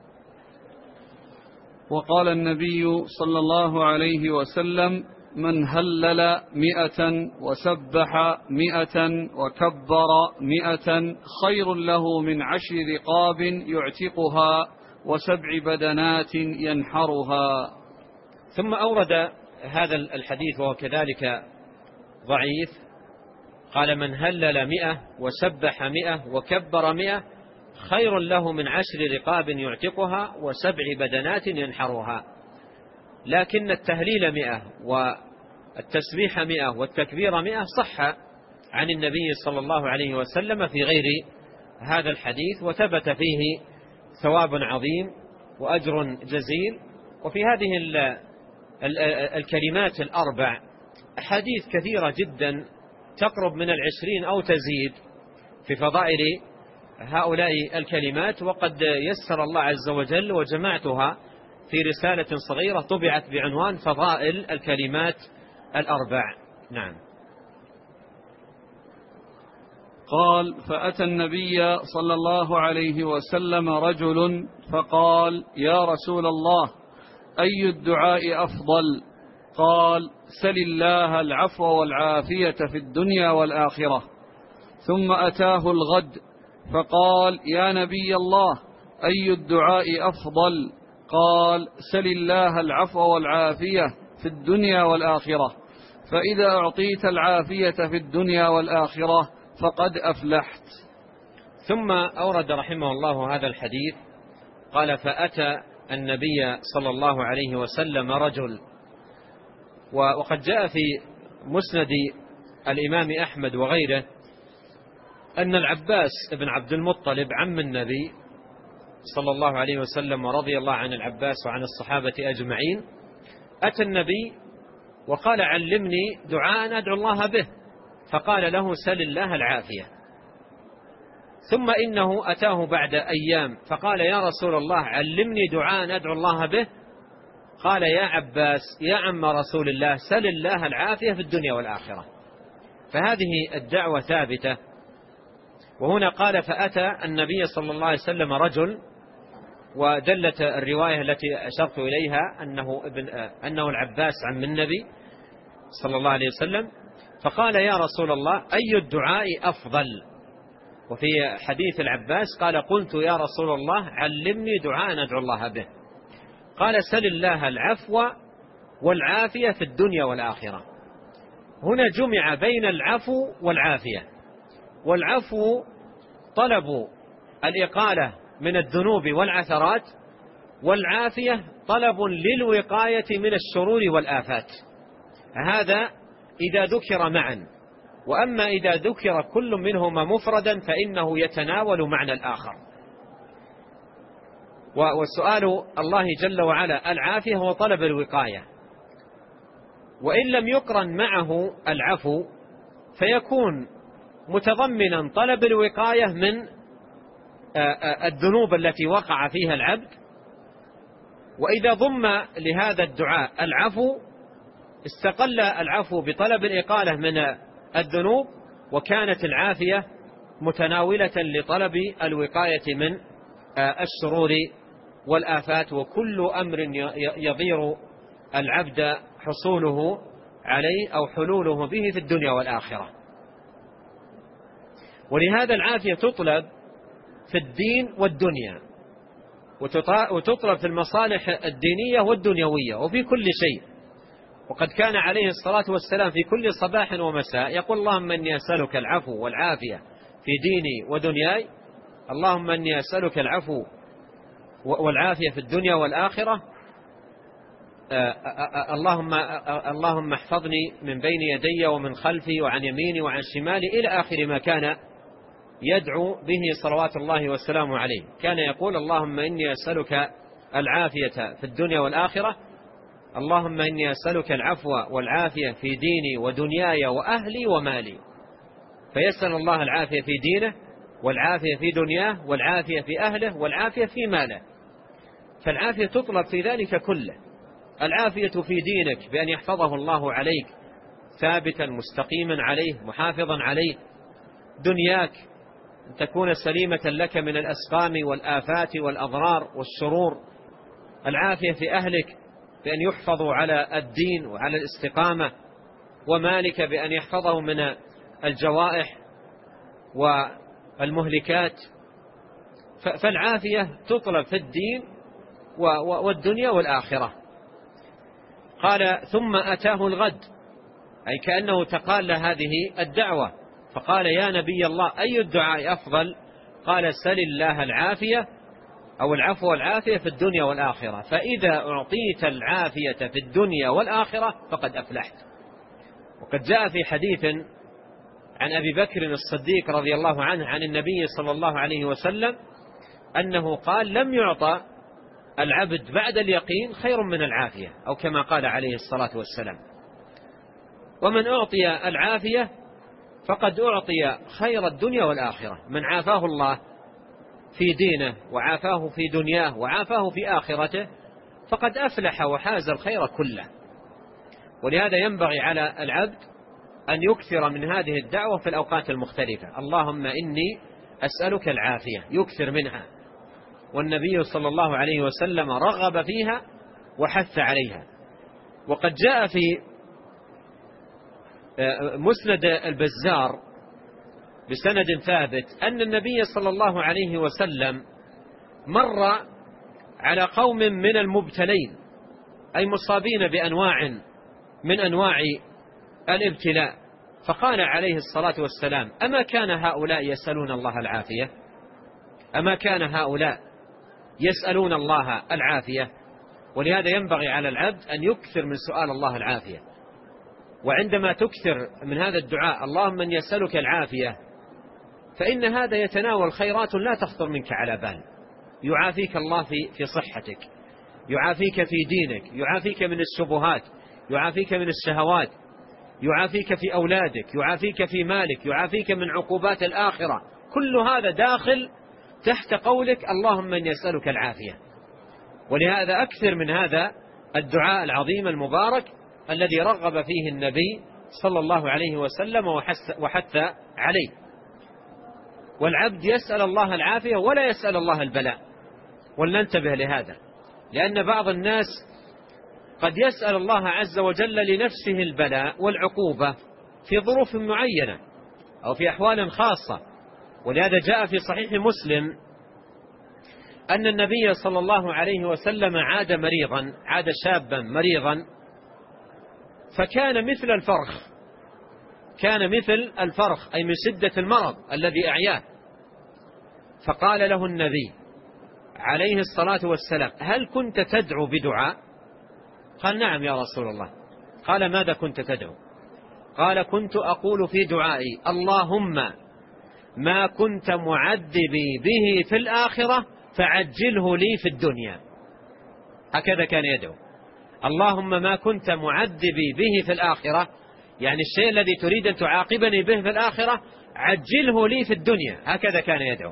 وقال النبي صلى الله عليه وسلم: من هلل 100 وسبح 100 وكبر 100 خير له من 10 رقاب يعتقها و7 بدنات ينحرها. ثم أورد هذا الحديث وهو كذلك ضعيف، قال: من هلل 100 وسبح 100 وكبر 100 خير له من 10 رقاب يعتقها و7 بدنات ينحرها. لكن التهليل 100 والتسبيح 100 والتكبير 100 صح عن النبي صلى الله عليه وسلم في غير هذا الحديث، وثبت فيه ثواب عظيم وأجر جزيل. وفي هذه الكلمات الأربع أحاديث كثيرة جدا تقرب من 20 أو تزيد في فضائل هؤلاء الكلمات، وقد يسر الله عز وجل وجمعتها في رسالة صغيرة طبعت بعنوان فضائل الكلمات الأربع. نعم. قال: فأتى النبي صلى الله عليه وسلم رجل فقال: يا رسول الله، أي الدعاء أفضل؟ قال: سل الله العفو والعافية في الدنيا والآخرة. ثم أتاه الغد فقال: يا نبي الله، أي الدعاء أفضل؟ قال: سل الله العفو والعافية في الدنيا والآخرة، فإذا أعطيت العافية في الدنيا والآخرة فقد أفلحت. ثم أورد رحمه الله هذا الحديث، قال: فأتى النبي صلى الله عليه وسلم رجل. وقد جاء في مسند الإمام أحمد وغيره أن العباس بن عبد المطلب عم النبي صلى الله عليه وسلم ورضي الله عن العباس وعن الصحابة أجمعين أتى النبي وقال: علمني دعاء أدعو الله به. فقال له: سل الله العافية. ثم إنه أتاه بعد أيام فقال: يا رسول الله، علمني دعاء أدعو الله به. قال: يا عباس يا عم رسول الله، سل الله العافية في الدنيا والآخرة. فهذه الدعوة ثابتة. وهنا قال: فأتى النبي صلى الله عليه وسلم رجل، ودلت الرواية التي أشرت إليها أنه العباس عم النبي صلى الله عليه وسلم. فقال: يا رسول الله، أي الدعاء أفضل؟ وفي حديث العباس قال: قلت يا رسول الله، علمني دعاء أدعو الله به. قال: سل الله العفو والعافية في الدنيا والآخرة. هنا جمع بين العفو والعافية. والعفو طلب الإقالة من الذنوب والعثرات، والعافية طلب للوقاية من الشرور والآفات. هذا إذا ذكر معا، وأما إذا ذكر كل منهما مفردا فإنه يتناول معنى الآخر. وسؤال الله جل وعلا العافية هو طلب الوقاية، وإن لم يقرن معه العفو فيكون متضمنا طلب الوقاية من الذنوب التي وقع فيها العبد. وإذا ضم لهذا الدعاء العفو استقل العفو بطلب الإقالة من الذنوب، وكانت العافية متناولة لطلب الوقاية من الشرور والآفات، وكل أمر يضير العبد حصوله عليه أو حلوله به في الدنيا والآخرة. ولهذا العافية تطلب في الدين والدنيا، وتطلب في المصالح الدينية والدنيوية وفي كل شيء. وقد كان عليه الصلاة والسلام في كل صباح ومساء يقول: اللهم إني أسألك العفو والعافية في ديني ودنياي، اللهم إني أسألك العفو والعافية في الدنيا والآخرة، اللهم احفظني من بين يدي ومن خلفي وعن يميني وعن شمالي، إلى آخر ما كان يدعو به صلوات الله والسلام عليه. كان يقول: اللهم إني أسألك العافية في الدنيا والآخرة، اللهم إني أسألك العفو والعافية في ديني ودنياي وأهلي ومالي. فيسأل الله العافية في دينه، والعافية في دنياه، والعافية في أهله، والعافية في ماله. فالعافية تطلب في ذلك كله. العافية في دينك بأن يحفظه الله عليك ثابتا مستقيما عليه محافظا عليه. دنياك أن تكون سليمة لك من الأسقام والآفات والأضرار والشرور. العافية في أهلك بأن يحفظوا على الدين وعلى الاستقامة. ومالك بأن يحفظه من الجوائح والمهلكات. فالعافية تطلب في الدين والدنيا والآخرة. قال: ثم أتاه الغد، أي كأنه تقال هذه الدعوة، فقال: يا نبي الله، أي الدعاء أفضل؟ قال: سل الله العافية أو العفو والعافية في الدنيا والآخرة، فإذا أعطيت العافية في الدنيا والآخرة فقد أفلحت. وقد جاء في حديث عن أبي بكر الصديق رضي الله عنه عن النبي صلى الله عليه وسلم أنه قال: لم يعطى العبد بعد اليقين خير من العافية، أو كما قال عليه الصلاة والسلام. ومن أعطي العافية فقد أعطي خير الدنيا والآخرة. من عافاه الله في دينه وعافاه في دنياه وعافاه في آخرته فقد أفلح وحاز الخير كله. ولهذا ينبغي على العبد أن يكثر من هذه الدعوة في الأوقات المختلفة: اللهم إني أسألك العافية، يكثر منها. والنبي صلى الله عليه وسلم رغب فيها وحث عليها. وقد جاء في مسند البزار بسند ثابت أن النبي صلى الله عليه وسلم مر على قوم من المبتلين، أي مصابين بأنواع من أنواع الابتلاء، فقال عليه الصلاة والسلام: أما كان هؤلاء يسألون الله العافية؟ أما كان هؤلاء يسألون الله العافية؟ ولهذا ينبغي على العبد أن يكثر من سؤال الله العافية. وعندما تكثر من هذا الدعاء: اللهم من يسألك العافية، فإن هذا يتناول خيرات لا تخطر منك على بال. يعافيك الله في صحتك، يعافيك في دينك، يعافيك من الشبهات، يعافيك من الشهوات، يعافيك في أولادك، يعافيك في مالك، يعافيك من عقوبات الآخرة. كل هذا داخل تحت قولك: اللهم من يسألك العافية. ولهذا أكثر من هذا الدعاء العظيم المبارك الذي رغب فيه النبي صلى الله عليه وسلم وحث عليه. والعبد يسأل الله العافية ولا يسأل الله البلاء. ولننتبه لهذا، لأن بعض الناس قد يسأل الله عز وجل لنفسه البلاء والعقوبة في ظروف معينة أو في أحوال خاصة. ولهذا جاء في صحيح مسلم أن النبي صلى الله عليه وسلم عاد شابا مريضا، فكان مثل الفرخ، كان مثل الفرخ، أي من شدة المرض الذي أعياه. فقال له النبي عليه الصلاة والسلام: هل كنت تدعو بدعاء؟ قال: نعم يا رسول الله. قال: ماذا كنت تدعو؟ قال: كنت أقول في دعائي: اللهم ما كنت معذبي به في الآخرة فعجله لي في الدنيا. هكذا كان يدعو: اللهم ما كنت معذبي به في الآخرة، يعني الشيء الذي تريد أن تعاقبني به في الآخرة عجله لي في الدنيا. هكذا كان يدعو.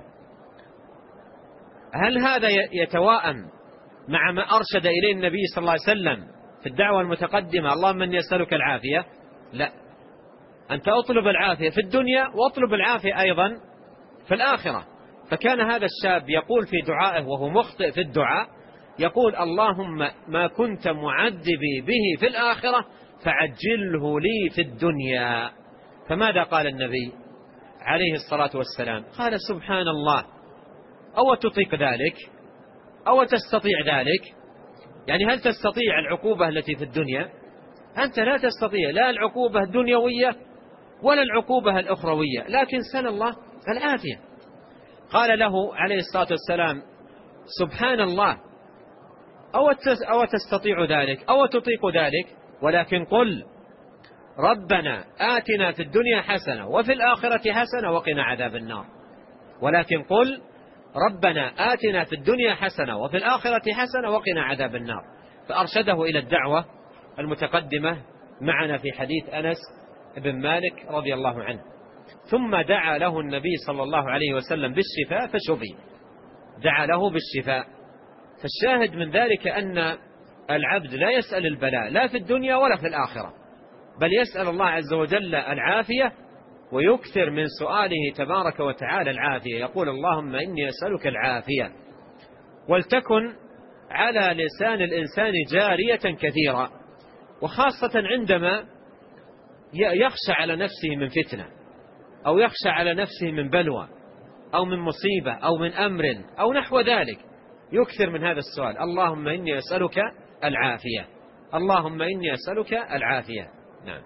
هل هذا يتواءم مع ما أرشد إليه النبي صلى الله عليه وسلم في الدعوة المتقدمة اللهم إني أسألك العافية، لا، أنت أطلب العافية في الدنيا وأطلب العافية أيضا في الآخرة. فكان هذا الشاب يقول في دعائه وهو مخطئ في الدعاء، يقول اللهم ما كنت معذبي به في الآخرة فعجله لي في الدنيا. فماذا قال النبي عليه الصلاة والسلام؟ قال سبحان الله، أو تطيق ذلك أو تستطيع ذلك؟ يعني هل تستطيع العقوبة التي في الدنيا؟ أنت لا تستطيع لا العقوبة الدنيوية ولا العقوبة الأخروية، لكن سأل الله العافية. قال له عليه الصلاة والسلام سبحان الله، أو تستطيع ذلك أو تطيق ذلك؟ ولكن قل ربنا آتنا في الدنيا حسنة وفي الآخرة حسنة وقنا عذاب النار. ولكن قل ربنا آتنا في الدنيا حسنة وفي الآخرة حسنة وقنا عذاب النار. فأرشده إلى الدعوة المتقدمة معنا في حديث أنس بن مالك رضي الله عنه. ثم دعا له النبي صلى الله عليه وسلم بالشفاء فشفي، دعا له بالشفاء. فالشاهد من ذلك أن العبد لا يسأل البلاء لا في الدنيا ولا في الآخرة، بل يسأل الله عز وجل العافية، ويكثر من سؤاله تبارك وتعالى العافية. يقول اللهم إني أسألك العافية، ولتكن على لسان الإنسان جارية كثيرا، وخاصة عندما يخشى على نفسه من فتنة، أو يخشى على نفسه من بلوى أو من مصيبة أو من أمر أو نحو ذلك، يكثر من هذا السؤال اللهم إني أسألك العافية، اللهم إني أسألك العافية. نعم.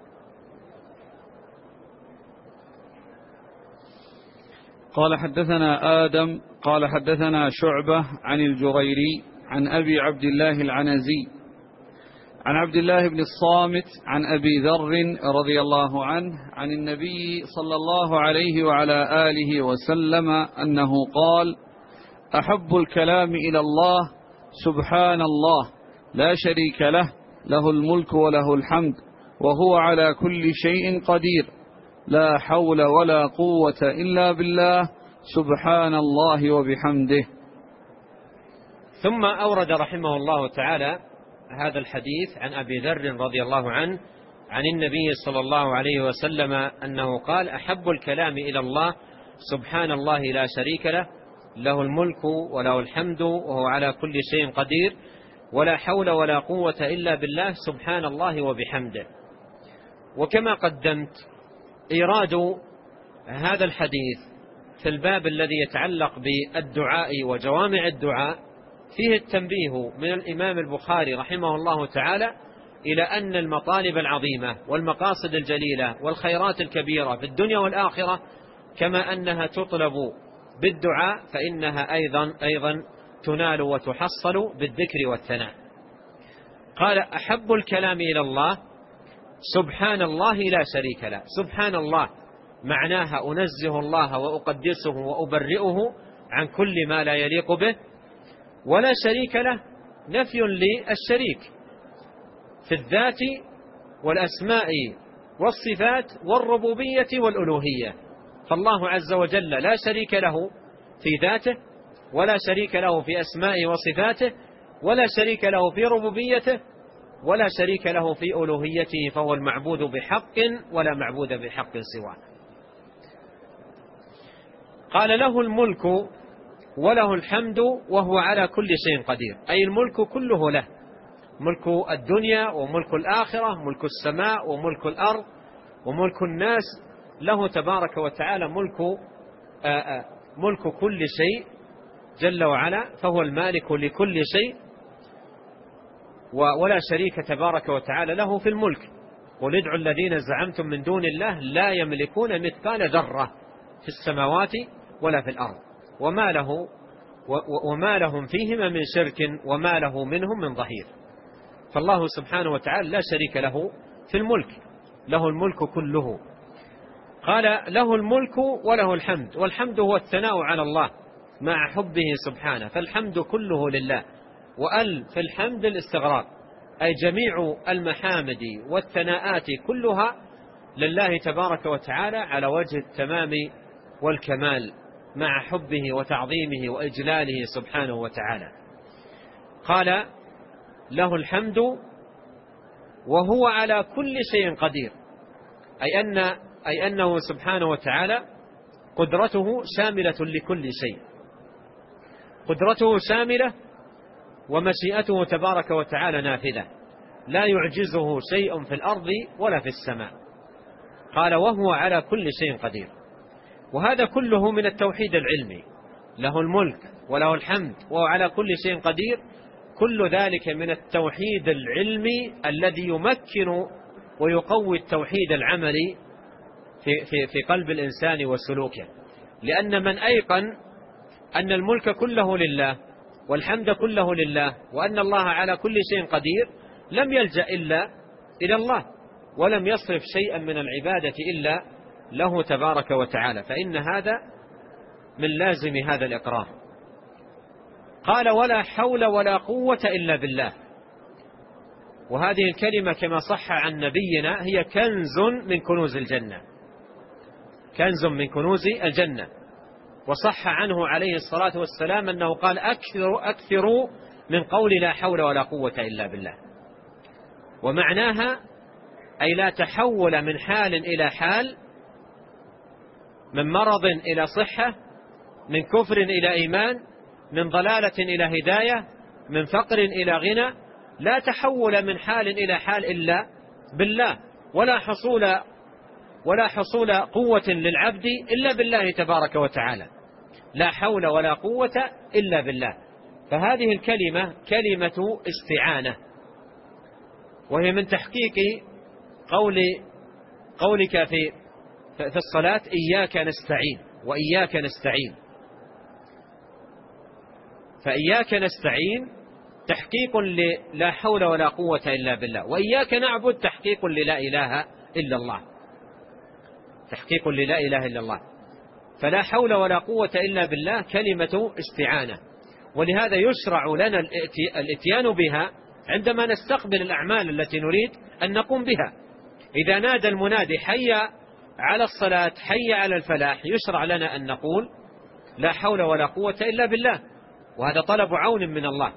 قال حدثنا آدم قال حدثنا شعبة عن الجريري عن أبي عبد الله العنزي عن عبد الله بن الصامت عن أبي ذر رضي الله عنه عن النبي صلى الله عليه وعلى آله وسلم أنه قال أحب الكلام إلى الله سبحان الله لا شريك له، له الملك وله الحمد وهو على كل شيء قدير، لا حول ولا قوة إلا بالله، سبحان الله وبحمده. ثم أورد رحمه الله تعالى هذا الحديث عن أبي ذر رضي الله عنه عن النبي صلى الله عليه وسلم أنه قال أحب الكلام إلى الله سبحان الله لا شريك له، له الملك وله الحمد وهو على كل شيء قدير، ولا حول ولا قوة إلا بالله، سبحان الله وبحمده. وكما قدمت إيراد هذا الحديث في الباب الذي يتعلق بالدعاء وجوامع الدعاء فيه التنبيه من الإمام البخاري رحمه الله تعالى إلى أن المطالب العظيمة والمقاصد الجليلة والخيرات الكبيرة في الدنيا والآخرة كما أنها تطلب بالدعاء فإنها أيضا تنال وتحصل بالذكر والثناء. قال أحب الكلام إلى الله سبحان الله لا شريك له. سبحان الله معناها أنزه الله وأقدسه وأبرئه عن كل ما لا يليق به، ولا شريك له نفي للشريك في الذات والأسماء والصفات والربوبية والألوهية. فالله عز وجل لا شريك له في ذاته، ولا شريك له في أسمائه وصفاته، ولا شريك له في ربوبيته، ولا شريك له في ألوهيته، فهو المعبود بحق ولا معبود بحق سواه. قال له الملك وله الحمد وهو على كل شيء قدير، أي الملك كله له، ملك الدنيا وملك الآخرة، ملك السماء وملك الأرض وملك الناس، له تبارك وتعالى ملك كل شيء جل وعلا، فهو المالك لكل شيء، ولا شريك تبارك وتعالى له في الملك. قل ادعوا الذين زعمتم من دون الله لا يملكون مثقال ذرة في السماوات ولا في الأرض وما لهم فيهما من شرك وما له منهم من ظهير. فالله سبحانه وتعالى لا شريك له في الملك، له الملك كله. قال له الملك وله الحمد، والحمد هو الثناء على الله مع حبه سبحانه، فالحمد كله لله. وأل في الحمد الاستغراق، أي جميع المحامد والثناءات كلها لله تبارك وتعالى على وجه التمام والكمال مع حبه وتعظيمه وإجلاله سبحانه وتعالى. قال له الحمد وهو على كل شيء قدير، أي أنه سبحانه وتعالى قدرته شاملة لكل شيء، قدرته شاملة ومشيئته تبارك وتعالى نافذة، لا يعجزه شيء في الأرض ولا في السماء. قال وهو على كل شيء قدير، وهذا كله من التوحيد العلمي، له الملك وله الحمد وهو على كل شيء قدير، كل ذلك من التوحيد العلمي الذي يمكن ويقوي التوحيد العملي في قلب الإنسان وسلوكه. لأن من أيقن أن الملك كله لله والحمد كله لله وأن الله على كل شيء قدير لم يلجأ إلا إلى الله، ولم يصرف شيئا من العبادة إلا له تبارك وتعالى، فإن هذا من لازم هذا الإقرار. قال ولا حول ولا قوة إلا بالله، وهذه الكلمة كما صح عن نبينا هي كنز من كنوز الجنة، كنز من كنوز الجنة. وصح عنه عليه الصلاة والسلام أنه قال أكثروا من قول لا حول ولا قوة إلا بالله. ومعناها أي لا تحول من حال إلى حال، من مرض إلى صحة، من كفر إلى إيمان، من ضلالة إلى هداية، من فقر إلى غنى، لا تحول من حال إلى حال إلا بالله، ولا حصول قوة للعبد إلا بالله تبارك وتعالى، لا حول ولا قوة إلا بالله. فهذه الكلمة كلمة استعانة، وهي من تحقيق قولك في الصلاة إياك نستعين وإياك نستعين. فإياك نستعين تحقيق لا حول ولا قوة إلا بالله، وإياك نعبد تحقيق للا إله إلا الله، تحقيق للا إله إلا الله. فلا حول ولا قوة إلا بالله كلمة استعانة، ولهذا يشرع لنا الاتيان بها عندما نستقبل الأعمال التي نريد أن نقوم بها. إذا نادى المنادي حي على الصلاة حي على الفلاح، يشرع لنا أن نقول لا حول ولا قوة إلا بالله، وهذا طلب عون من الله.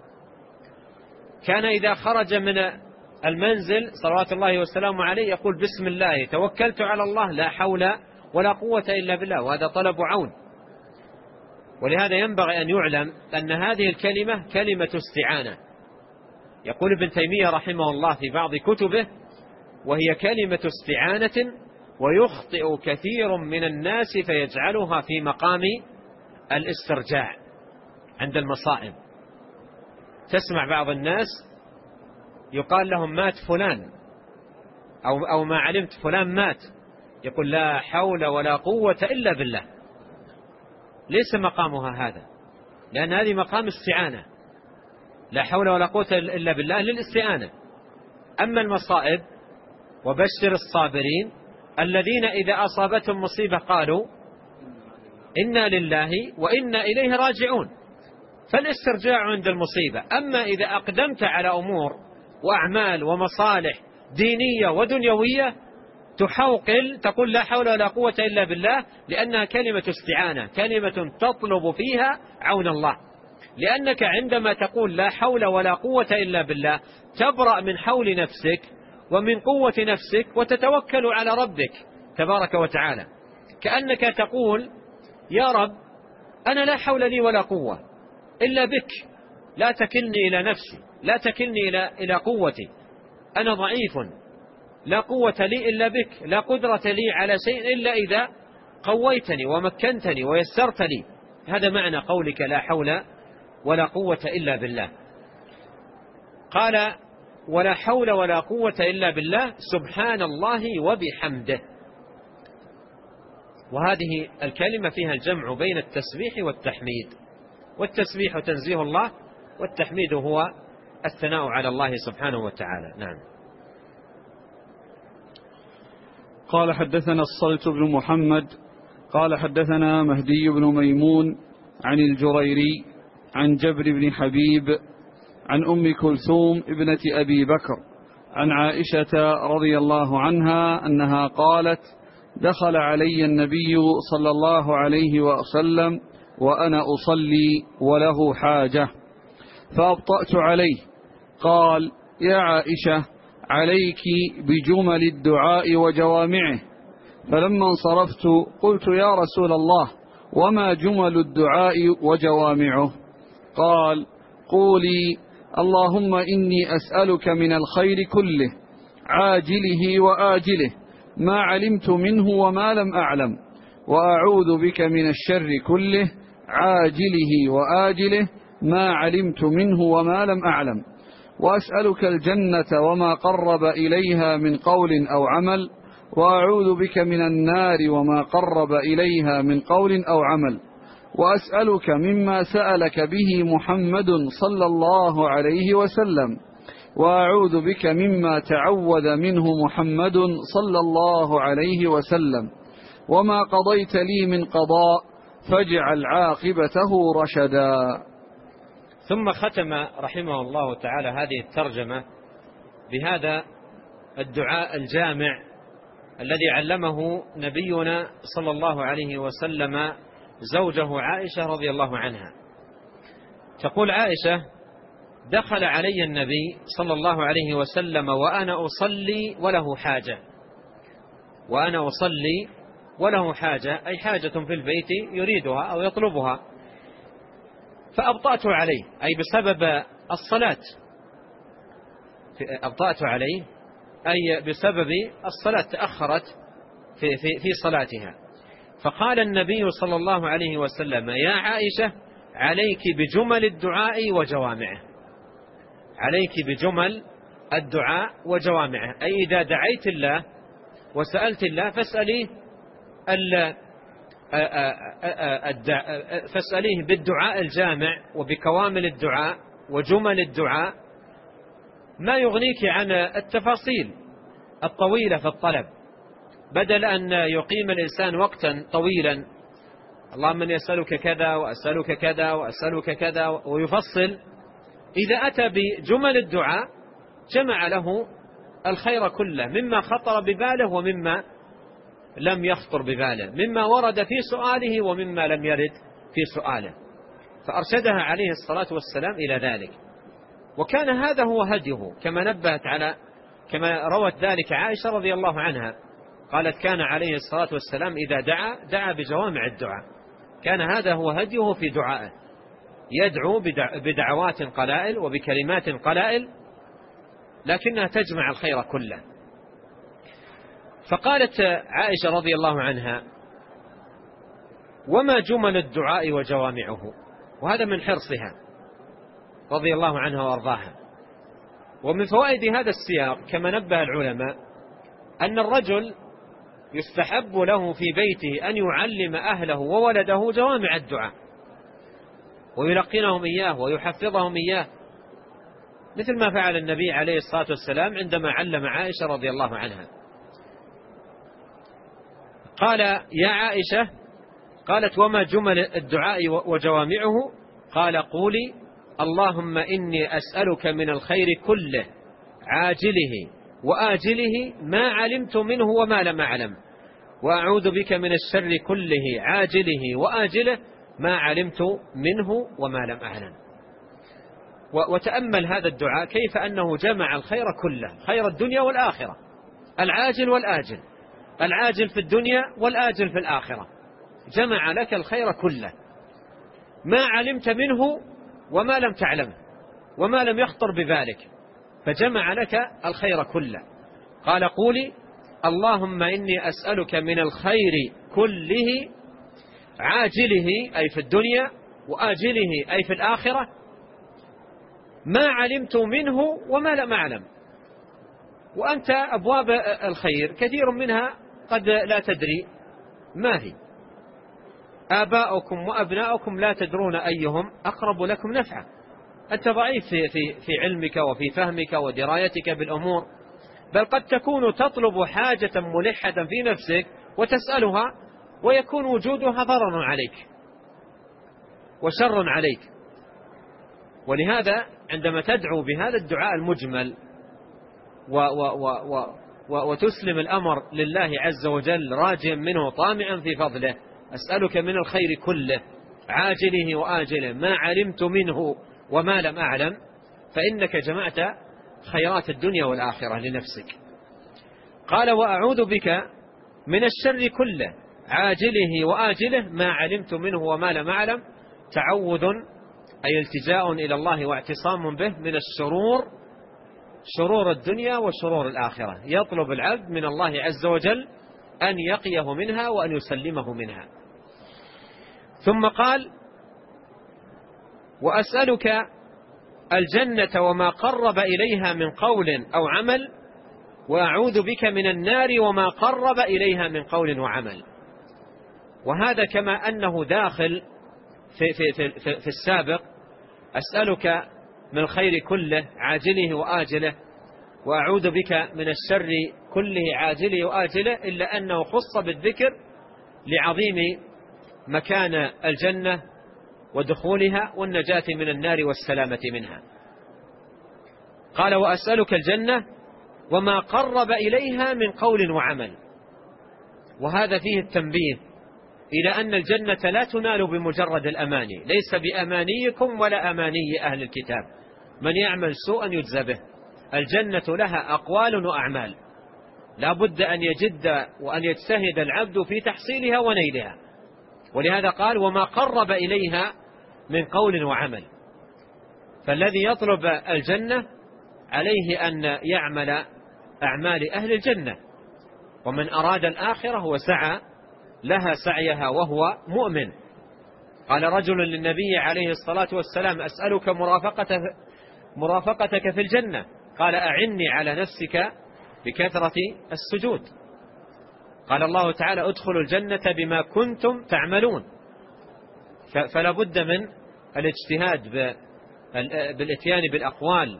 كان إذا خرج من المنزل صلوات الله والسلام عليه يقول بسم الله توكلت على الله لا حول ولا قوة إلا بالله، وهذا طلب عون. ولهذا ينبغي أن يعلم أن هذه الكلمة كلمة استعانة. يقول ابن تيمية رحمه الله في بعض كتبه وهي كلمة استعانة، ويخطئ كثير من الناس فيجعلها في مقام الاسترجاع عند المصائب. تسمع بعض الناس يقال لهم مات فلان أو ما علمت فلان مات، يقول لا حول ولا قوة إلا بالله. ليس مقامها هذا، لأن هذه مقام استعانة، لا حول ولا قوة إلا بالله للاستعانة. أما المصائب وبشر الصابرين الذين إذا أصابتهم مصيبة قالوا إنا لله وإنا إليه راجعون، فالاسترجاع عند المصيبة. أما إذا أقدمت على أمور وأعمال ومصالح دينية ودنيوية تحوقل تقول لا حول ولا قوة إلا بالله، لأنها كلمة استعانة، كلمة تطلب فيها عون الله. لأنك عندما تقول لا حول ولا قوة إلا بالله تبرأ من حول نفسك ومن قوة نفسك وتتوكل على ربك تبارك وتعالى، كأنك تقول يا رب أنا لا حول لي ولا قوة إلا بك، لا تكلني إلى نفسي، لا تكلني إلى قوتي، أنا ضعيف لا قوة لي إلا بك، لا قدرة لي على شيء إلا إذا قويتني ومكنتني ويسرت لي. هذا معنى قولك لا حول ولا قوة إلا بالله. قال ولا حول ولا قوة إلا بالله سبحان الله وبحمده. وهذه الكلمة فيها الجمع بين التسبيح والتحميد، والتسبيح تنزيه الله، والتحميد هو الثناء على الله سبحانه وتعالى. نعم. قال حدثنا الصلت بن محمد قال حدثنا مهدي بن ميمون عن الجريري عن جبر بن حبيب عن أم كلثوم ابنة أبي بكر عن عائشة رضي الله عنها أنها قالت دخل علي النبي صلى الله عليه وسلم وأنا أصلي وله حاجة فأبطأت عليه، قال يا عائشة عليك بجمل الدعاء وجوامعه. فلما انصرفت قلت يا رسول الله وما جمل الدعاء وجوامعه؟ قال قولي اللهم إني أسألك من الخير كله عاجله وآجله ما علمت منه وما لم أعلم، وأعوذ بك من الشر كله عاجله وآجله ما علمت منه وما لم أعلم، وأسألك الجنة وما قرب إليها من قول أو عمل، وأعوذ بك من النار وما قرب إليها من قول أو عمل، وأسألك مما سألك به محمد صلى الله عليه وسلم، وأعوذ بك مما تعوذ منه محمد صلى الله عليه وسلم، وما قضيت لي من قضاء فاجعل عاقبته رشدا. ثم ختم رحمه الله تعالى هذه الترجمة بهذا الدعاء الجامع الذي علمه نبينا صلى الله عليه وسلم زوجه عائشة رضي الله عنها. تقول عائشة: دخل علي النبي صلى الله عليه وسلم وأنا أصلي وله حاجة، وأنا أصلي وله حاجة أي حاجة في البيت يريدها أو يطلبها، فأبطأت عليه أي بسبب الصلاة، أبطأت عليه أي بسبب الصلاة تأخرت في صلاتها. فقال النبي صلى الله عليه وسلم: يا عائشة عليك بجمل الدعاء وجوامعه، عليك بجمل الدعاء وجوامعه، أي إذا دعيت الله وسألت الله فاسأليه بالدعاء الجامع وبكوامل الدعاء وجمل الدعاء ما يغنيك عن التفاصيل الطويلة في الطلب، بدل أن يقيم الإنسان وقتا طويلا اللهم إني أسألك كذا وأسألك كذا وأسألك كذا ويفصل. إذا أتى بجمل الدعاء جمع له الخير كله، مما خطر بباله ومما لم يخطر بباله، مما ورد في سؤاله ومما لم يرد في سؤاله، فأرشدها عليه الصلاة والسلام إلى ذلك. وكان هذا هو هديه كما روت ذلك عائشة رضي الله عنها، قالت: كان عليه الصلاة والسلام إذا دعا بجوامع الدعاء، كان هذا هو هديه في دعائه، يدعو بدعوات قلائل وبكلمات قلائل لكنها تجمع الخير كله. فقالت عائشة رضي الله عنها: وما جمل الدعاء وجوامعه؟ وهذا من حرصها رضي الله عنها وارضاها. ومن فوائد هذا السياق كما نبه العلماء أن الرجل يستحب له في بيته أن يعلم أهله وولده جوامع الدعاء ويلقنهم إياه ويحفظهم إياه، مثل ما فعل النبي عليه الصلاة والسلام عندما علم عائشة رضي الله عنها. قال: يا عائشة، قالت: وما جمل الدعاء وجوامعه؟ قال: قولي اللهم إني أسألك من الخير كله عاجله وآجله ما علمت منه وما لم أعلم، وأعوذ بك من الشر كله عاجله وآجله ما علمت منه وما لم أعلم. وتأمل هذا الدعاء كيف أنه جمع الخير كله، خير الدنيا والآخرة، العاجل والآجل، العاجل في الدنيا والآجل في الآخرة، جمع لك الخير كله، ما علمت منه وما لم تعلم وما لم يخطر ببالك، فجمع لك الخير كله. قال: قولي اللهم إني أسألك من الخير كله عاجله أي في الدنيا وآجله أي في الآخرة ما علمت منه وما لم أعلم. وأنت أبواب الخير كثير منها قد لا تدري ما هي، آباؤكم وأبناؤكم لا تدرون أيهم أقرب لكم نفعا. أنت ضعيف في علمك وفي فهمك ودرايتك بالأمور، بل قد تكون تطلب حاجة ملحة في نفسك وتسألها ويكون وجودها ضرر عليك وشر عليك. ولهذا عندما تدعو بهذا الدعاء المجمل وتسلم الأمر لله عز وجل راجيا منه طامعا في فضله، أسألك من الخير كله عاجله وآجله ما علمت منه وما لم أعلم، فإنك جمعت خيرات الدنيا والآخرة لنفسك. قال وأعوذ بك من الشر كله عاجله وآجله ما علمت منه وما لم أعلم، تعوذ أي التجاء إلى الله واعتصام به من الشرور، شرور الدنيا وشرور الآخرة. يطلب العبد من الله عز وجل أن يقيه منها وأن يسلمه منها. ثم قال وأسألك الجنة وما قرب إليها من قول أو عمل، وأعوذ بك من النار وما قرب إليها من قول وعمل. وهذا كما أنه داخل في السابق، أسألك من الخير كله عاجله وآجله، وأعوذ بك من الشر كله عاجله وآجله، إلا أنه خص بالذكر لعظيم مكان الجنة ودخولها والنجاة من النار والسلامة منها. قال وأسألك الجنة وما قرب إليها من قول وعمل. وهذا فيه التنبيه إلى أن الجنة لا تنال بمجرد الأماني، ليس بأمانيكم ولا أماني أهل الكتاب، من يعمل سوءا يجزى به. الجنة لها أقوال وأعمال لا بد أن يجد وأن يجتهد العبد في تحصيلها ونيلها. ولهذا قال وما قرب إليها من قول وعمل. فالذي يطلب الجنة عليه أن يعمل أعمال أهل الجنة، ومن أراد الآخرة وسعى لها سعيها وهو مؤمن. قال رجل للنبي عليه الصلاة والسلام أسألك مرافقتك في الجنة، قال أعني على نفسك بكثرة السجود. قال الله تعالى ادخلوا الجنة بما كنتم تعملون. فلا بد من الاجتهاد بالاتيان بالأقوال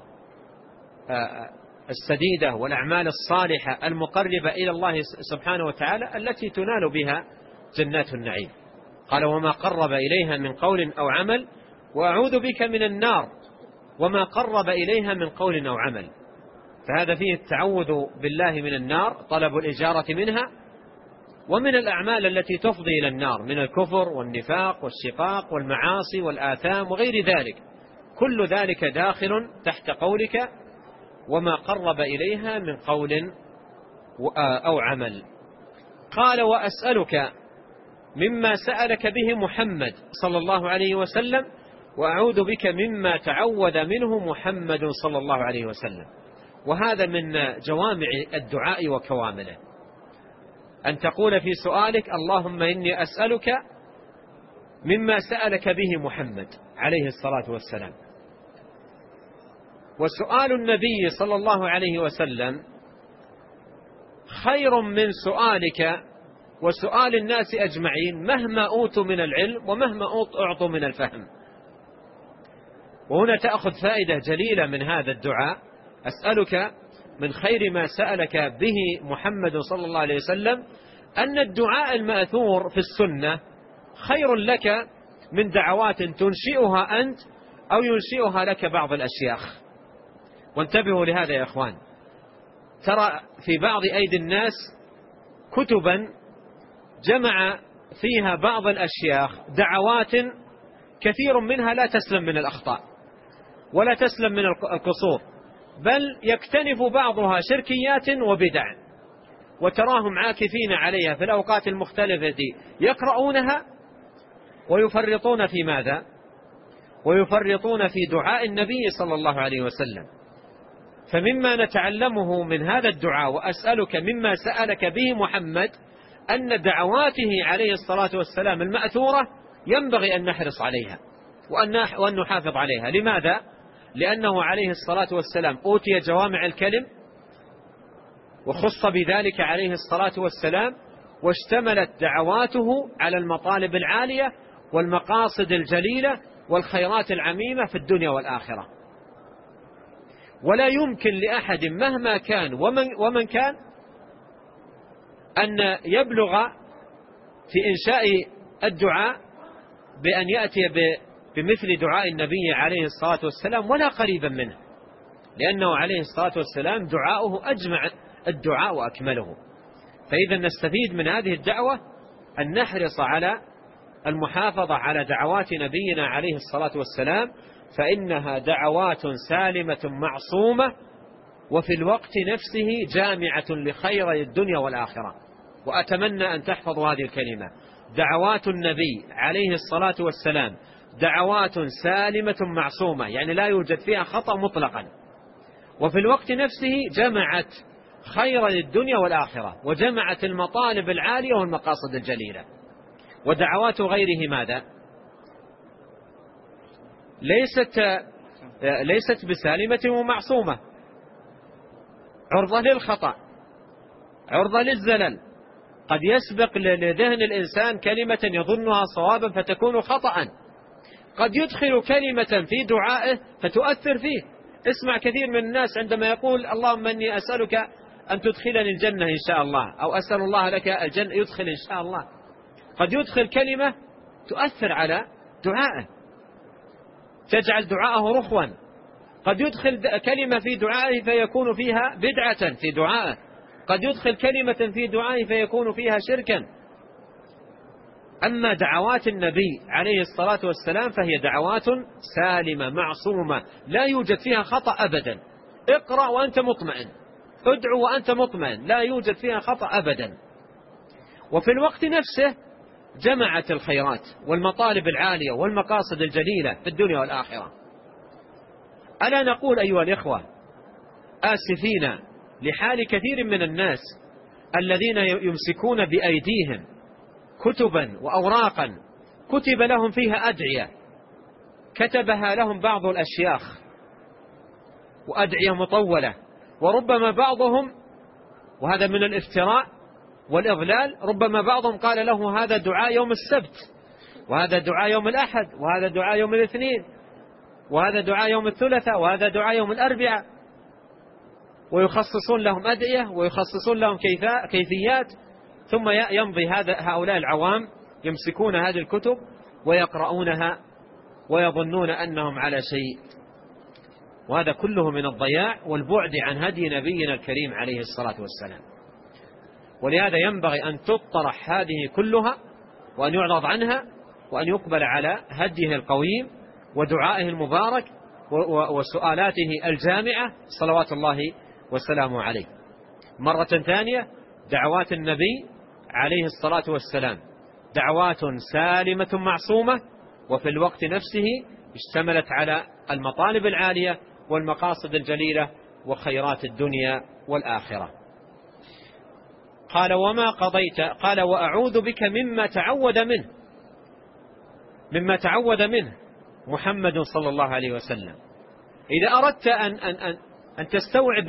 السديدة والأعمال الصالحة المقربة إلى الله سبحانه وتعالى التي تنال بها جنات النعيم. قال وما قرب إليها من قول أو عمل، وأعوذ بك من النار وما قرب إليها من قول أو عمل. فهذا فيه التعوذ بالله من النار، طلب الإجارة منها، ومن الأعمال التي تفضي إلى النار من الكفر والنفاق والشقاق والمعاصي والآثام وغير ذلك، كل ذلك داخل تحت قولك وما قرب إليها من قول أو عمل. قال وأسألك مما سألك به محمد صلى الله عليه وسلم، وأعوذ بك مما تعوذ منه محمد صلى الله عليه وسلم. وهذا من جوامع الدعاء وكوامله، أن تقول في سؤالك اللهم إني أسألك مما سألك به محمد عليه الصلاة والسلام. وسؤال النبي صلى الله عليه وسلم خير من سؤالك وسؤال الناس أجمعين مهما أوتوا من العلم ومهما أعطوا من الفهم. وهنا تأخذ فائدة جليلة من هذا الدعاء، أسألك من خير ما سألك به محمد صلى الله عليه وسلم، أن الدعاء المأثور في السنة خير لك من دعوات تنشئها أنت أو ينشئها لك بعض الأشياخ. وانتبهوا لهذا يا إخوان، ترى في بعض أيدي الناس كتبا جمع فيها بعض الأشياخ دعوات كثير منها لا تسلم من الأخطاء ولا تسلم من القصور، بل يكتنف بعضها شركيات وبدع، وتراهم عاكفين عليها في الأوقات المختلفة يقرؤونها ويفرطون في ماذا؟ ويفرطون في دعاء النبي صلى الله عليه وسلم. فمما نتعلمه من هذا الدعاء وأسألك مما سألك به محمد، أن دعواته عليه الصلاة والسلام المأثورة ينبغي أن نحرص عليها وأن نحافظ عليها. لماذا؟ لأنه عليه الصلاة والسلام أوتي جوامع الكلم، وخص بذلك عليه الصلاة والسلام، واشتملت دعواته على المطالب العالية والمقاصد الجليلة والخيرات العميمة في الدنيا والآخرة. ولا يمكن لأحد مهما كان ومن كان أن يبلغ في إنشاء الدعاء بأن يأتي بمثل دعاء النبي عليه الصلاة والسلام ولا قريبا منه، لأنه عليه الصلاة والسلام دعاؤه أجمع الدعاء وأكمله. فإذا نستفيد من هذه الدعوة أن نحرص على المحافظة على دعوات نبينا عليه الصلاة والسلام، فإنها دعوات سالمة معصومة وفي الوقت نفسه جامعة لخير الدنيا والآخرة. وأتمنى أن تحفظوا هذه الكلمة: دعوات النبي عليه الصلاة والسلام دعوات سالمة معصومة، يعني لا يوجد فيها خطأ مطلقا. وفي الوقت نفسه جمعت خير الدنيا والآخرة، وجمعت المطالب العالية والمقاصد الجليلة. ودعوات غيره ماذا؟ ليست بسالمة ومعصومة، عرضة للخطأ، عرضة للزلل. قد يسبق لذهن الإنسان كلمة يظنها صوابا فتكون خطأ، قد يدخل كلمة في دعائه فتؤثر فيه. اسمع كثير من الناس عندما يقول اللهم إني أسألك أن تدخلني الجنة إن شاء الله، أو أسأل الله لك الجنة، يدخل إن شاء الله. قد يدخل كلمة تؤثر على دعائه، تجعل دعاءه رخوا. قد يدخل كلمة في دعائه فيكون فيها بدعة في دعائه، قد يدخل كلمة في دعائه فيكون فيها شركا. أما دعوات النبي عليه الصلاة والسلام فهي دعوات سالمة معصومة، لا يوجد فيها خطأ أبدا. اقرأ وأنت مطمئن، ادعو وأنت مطمئن، لا يوجد فيها خطأ أبدا. وفي الوقت نفسه جمعت الخيرات والمطالب العالية والمقاصد الجليلة في الدنيا والآخرة. ألا نقول أيها الإخوة آسفين لحال كثير من الناس الذين يمسكون بأيديهم كتبا وأوراقا كتب لهم فيها أدعية كتبها لهم بعض الأشياخ، وأدعية مطولة، وربما بعضهم، وهذا من الافتراء والإضلال، ربما بعضهم قال له هذا دعاء يوم السبت، وهذا دعاء يوم الأحد، وهذا دعاء يوم الاثنين، وهذا دعاء يوم الثلاثاء، وهذا دعاء يوم الأربعاء، ويخصصون لهم أدعية ويخصصون لهم كيفيات. ثم يمضي هؤلاء العوام يمسكون هذه الكتب ويقرؤونها ويظنون أنهم على شيء، وهذا كله من الضياع والبعد عن هدي نبينا الكريم عليه الصلاة والسلام. ولهذا ينبغي أن تطرح هذه كلها وأن يعرض عنها وأن يقبل على هديه القويم ودعائه المبارك وسؤالاته الجامعة صلوات الله وسلامه عليه. مرة ثانية، دعوات النبي عليه الصلاة والسلام دعوات سالمة معصومة، وفي الوقت نفسه اشتملت على المطالب العالية والمقاصد الجليلة وخيرات الدنيا والآخرة. قال وما قضيت، قال وأعوذ بك مما تعود منه محمد صلى الله عليه وسلم. إذا أردت أن تستوعب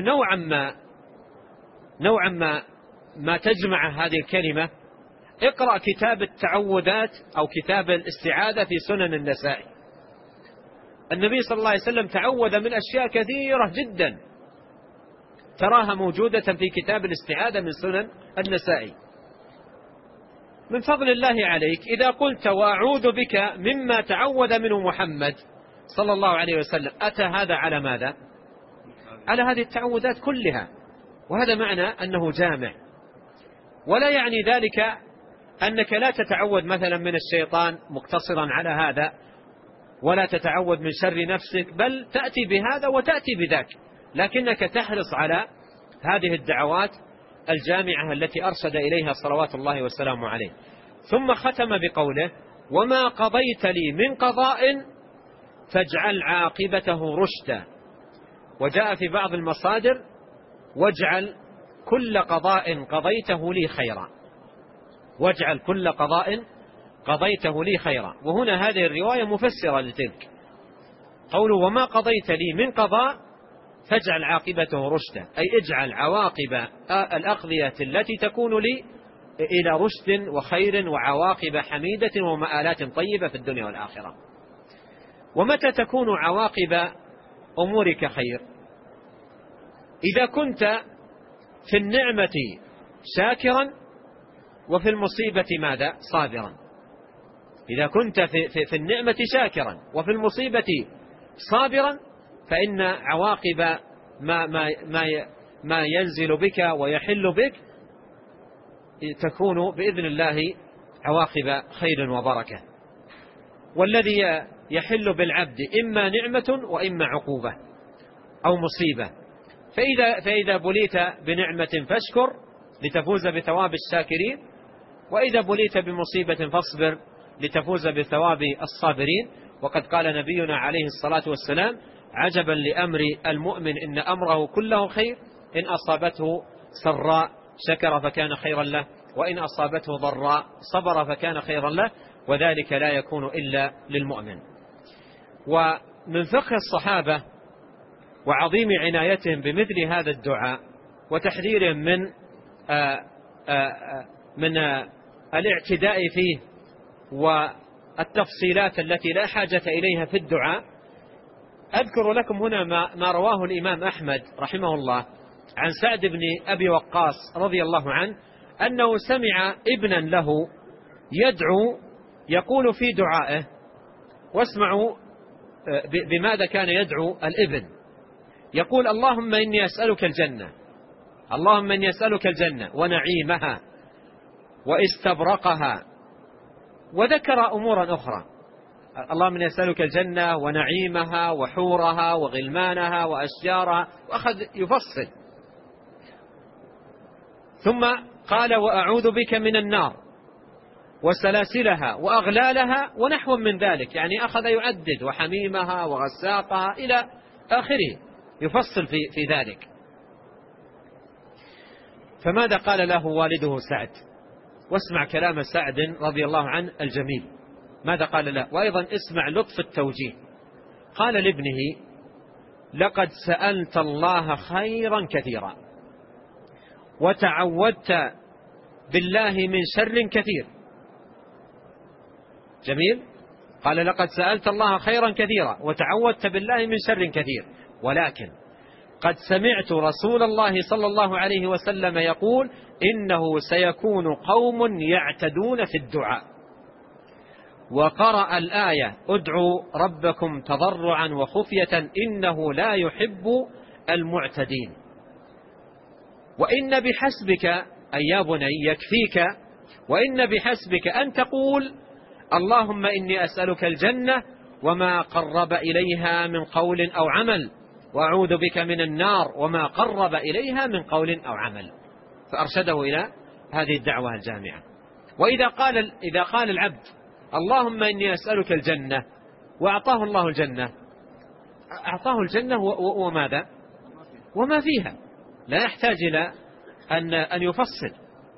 نوعا ما تجمع هذه الكلمة، اقرأ كتاب التعوذات أو كتاب الاستعاذة في سنن النسائي. النبي صلى الله عليه وسلم تعوذ من أشياء كثيرة جدا تراها موجودة في كتاب الاستعاذة من سنن النسائي. من فضل الله عليك إذا قلت وأعوذ بك مما تعوذ منه محمد صلى الله عليه وسلم، أتى هذا على ماذا؟ على هذه التعوذات كلها، وهذا معنى أنه جامع. ولا يعني ذلك أنك لا تتعوذ مثلا من الشيطان مقتصرا على هذا، ولا تتعوذ من شر نفسك، بل تأتي بهذا وتأتي بذاك، لكنك تحرص على هذه الدعوات الجامعة التي أرشد إليها صلوات الله والسلام عليه. ثم ختم بقوله وما قضيت لي من قضاء فاجعل عاقبته رشدا. وجاء في بعض المصادر واجعل كل قضاء قضيته لي خيرا، واجعل كل قضاء قضيته لي خيرا. وهنا هذه الرواية مفسرة لتلك، قوله وما قضيت لي من قضاء فاجعل عاقبته رشدا، أي اجعل عواقب الأقضية التي تكون لي إلى رشد وخير وعواقب حميدة ومآلات طيبة في الدنيا والآخرة. ومتى تكون عواقب أمورك خير؟ إذا كنت في النعمة شاكرا وفي المصيبة ماذا؟ صابرا. إذا كنت في النعمة شاكرا وفي المصيبة صابرا، فإن عواقب ما ينزل بك ويحل بك تكون بإذن الله عواقب خير وبركة. والذي يحل بالعبد إما نعمة وإما عقوبة أو مصيبة. فإذا بليت بنعمة فاشكر لتفوز بثواب الشاكرين، وإذا بليت بمصيبة فاصبر لتفوز بثواب الصابرين. وقد قال نبينا عليه الصلاة والسلام: عجبا لأمر المؤمن إن أمره كله خير، إن أصابته سراء شكر فكان خيرا له، وإن أصابته ضراء صبر فكان خيرا له، وذلك لا يكون إلا للمؤمن. ومن فقه الصحابة وعظيم عنايتهم بمثل هذا الدعاء وتحذيرهم من الاعتداء فيه والتفصيلات التي لا حاجة إليها في الدعاء، أذكر لكم هنا ما رواه الإمام أحمد رحمه الله عن سعد بن أبي وقاص رضي الله عنه أنه سمع ابنا له يدعو يقول في دعائه، واسمعوا بماذا كان يدعو الابن. يقول: اللهم إني أسألك الجنة، اللهم إني أسألك الجنة ونعيمها واستبرقها، وذكر أمورا أخرى. اللهم إني أسألك الجنة ونعيمها وحورها وغلمانها وأشجارها، وأخذ يفصل. ثم قال: وأعوذ بك من النار وسلاسلها وأغلالها ونحو من ذلك، يعني أخذ يعدد وحميمها وغساقها إلى آخره، يفصل في ذلك. فماذا قال له والده سعد؟ واسمع كلام سعد رضي الله عنه الجميل، ماذا قال له؟ وأيضا اسمع لطف التوجيه. قال لابنه: لقد سألت الله خيرا كثيرا وتعوذت بالله من شر كثير. جميل. قال: لقد سألت الله خيرا كثيرا وتعوذت بالله من شر كثير، ولكن قد سمعت رسول الله صلى الله عليه وسلم يقول: إنه سيكون قوم يعتدون في الدعاء. وقرأ الآية: ادعوا ربكم تضرعا وخفية إنه لا يحب المعتدين. وإن بحسبك أي يا بني يكفيك، وإن بحسبك أن تقول: اللهم إني أسألك الجنة وما قرب إليها من قول أو عمل، وأعوذ بك من النار وما قرب إليها من قول أو عمل. فأرشده إلى هذه الدعوة الجامعة. إذا قال العبد: اللهم إني أسألك الجنة، وأعطاه الله الجنة، أعطاه الجنة وماذا؟ وما فيها، لا يحتاج إلى أن يفصل.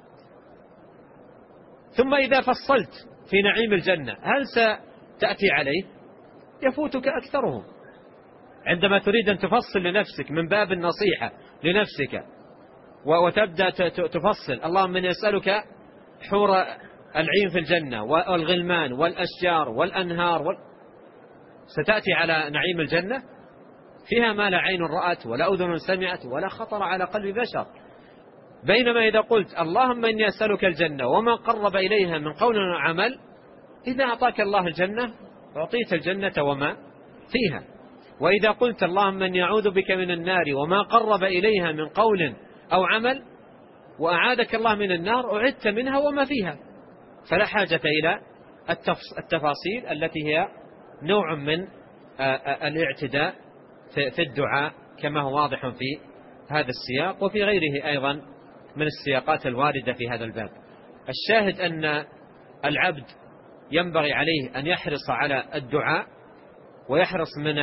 ثم إذا فصلت في نعيم الجنة هل ستأتي عليه؟ يفوتك أكثرهم. عندما تريد أن تفصل لنفسك من باب النصيحة لنفسك وتبدأ تفصل: اللهم إني أسألك حور العين في الجنة والغلمان والأشجار والأنهار ستأتي على نعيم الجنة فيها ما لا عين رأت ولا أذن سمعت ولا خطر على قلب بشر. بينما إذا قلت: اللهم إني أسألك الجنة وما قرب إليها من قول وعمل، إذا أعطاك الله الجنة أعطيت الجنة وما فيها. وإذا قلت: اللهم إني أعوذ بك من النار وما قرب إليها من قول أو عمل، وأعاذك الله من النار، أعدت منها وما فيها. فلا حاجة إلى التفاصيل التي هي نوع من الاعتداء في الدعاء، كما هو واضح في هذا السياق وفي غيره أيضا من السياقات الواردة في هذا الباب. الشاهد أن العبد ينبغي عليه أن يحرص على الدعاء، ويحرص من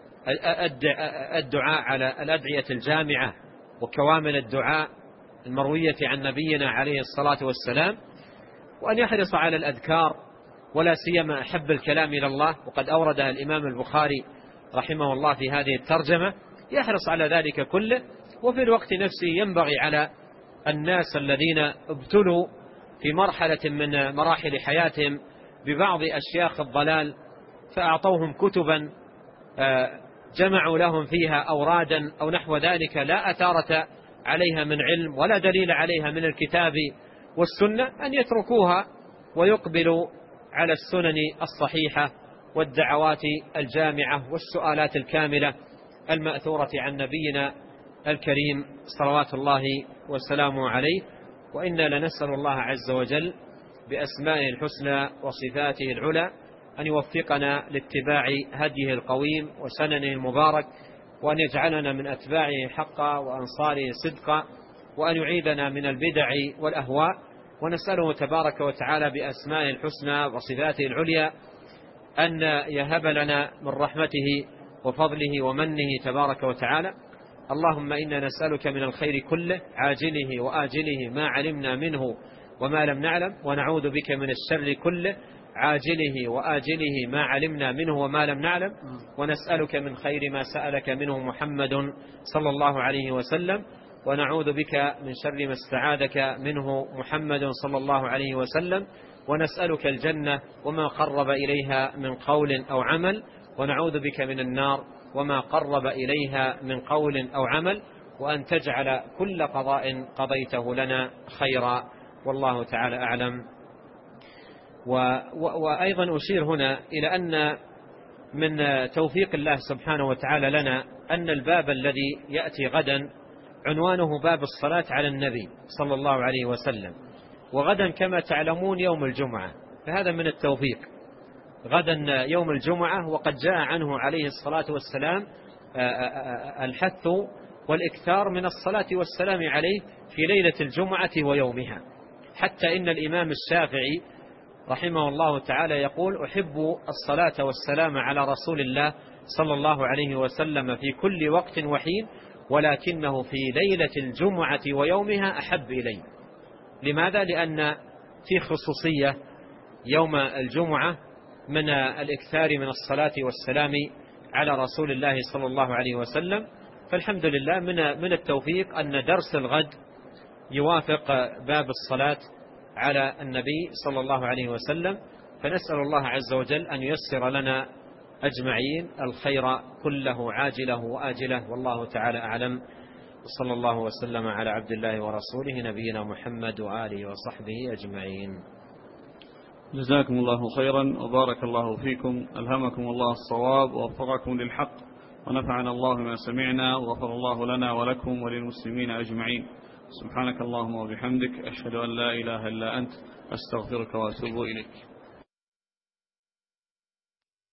الدعاء على الأدعية الجامعة وكوامل الدعاء المروية عن نبينا عليه الصلاة والسلام، وأن يحرص على الأذكار، ولا سيما أحب الكلام إلى الله، وقد أوردها الإمام البخاري رحمه الله في هذه الترجمة. يحرص على ذلك كله. وفي الوقت نفسه ينبغي على الناس الذين ابتلوا في مرحلة من مراحل حياتهم ببعض أشياخ الضلال فأعطوهم كتبا جمعوا لهم فيها أورادا أو نحو ذلك لا أثارة عليها من علم ولا دليل عليها من الكتاب والسنة، أن يتركوها ويقبلوا على السنن الصحيحة والدعوات الجامعة والسؤالات الكاملة المأثورة عن نبينا الكريم صلوات الله وسلامه عليه. وإنا لنسأل الله عز وجل بأسمائه الحسنى وصفاته العلى أن يوفقنا لاتباع هديه القويم وسننه المبارك، وأن يجعلنا من أتباعه حقا وأنصاره صدقا، وأن يعيدنا من البدع والأهواء. ونسأله تبارك وتعالى بأسمائه الحسنى وصفاته العليا أن يهب لنا من رحمته وفضله ومنه تبارك وتعالى. اللهم إنا نسألك من الخير كله عاجله وآجله ما علمنا منه وما لم نعلم، ونعوذ بك من الشر كله عاجله وآجله ما علمنا منه وما لم نعلم، ونسألك من خير ما سألك منه محمد صلى الله عليه وسلم، ونعوذ بك من شر ما استعاذك منه محمد صلى الله عليه وسلم، ونسألك الجنة وما قرب إليها من قول أو عمل، ونعوذ بك من النار وما قرب إليها من قول أو عمل، وأن تجعل كل قضاء قضيته لنا خيرا، والله تعالى أعلم. وأيضا أشير هنا إلى أن من توفيق الله سبحانه وتعالى لنا أن الباب الذي يأتي غدا عنوانه باب الصلاة على النبي صلى الله عليه وسلم، وغدا كما تعلمون يوم الجمعة، فهذا من التوفيق. غدا يوم الجمعة، وقد جاء عنه عليه الصلاة والسلام الحث والإكثار من الصلاة والسلام عليه في ليلة الجمعة ويومها، حتى إن الإمام الشافعي رحمه الله تعالى يقول: أحب الصلاة والسلام على رسول الله صلى الله عليه وسلم في كل وقت وحين، ولكنه في ليلة الجمعة ويومها أحب إلي. لماذا؟ لأن في خصوصية يوم الجمعة من الإكثار من الصلاة والسلام على رسول الله صلى الله عليه وسلم. فالحمد لله من التوفيق أن درس الغد يوافق باب الصلاة على النبي صلى الله عليه وسلم، فنسأل الله عز وجل أن ييسر لنا أجمعين الخير كله عاجله وآجله، والله تعالى أعلم. وصلى الله وسلم على عبد الله ورسوله نبينا محمد وآله وصحبه أجمعين. جزاكم الله خيرا وبارك الله فيكم، ألهمكم الله الصواب ووفقكم للحق، ونفعنا الله ما سمعنا، وغفر الله لنا ولكم وللمسلمين أجمعين. سبحانك اللهم وبحمدك، أشهد أن لا إله إلا أنت، أستغفرك وأتوب إليك.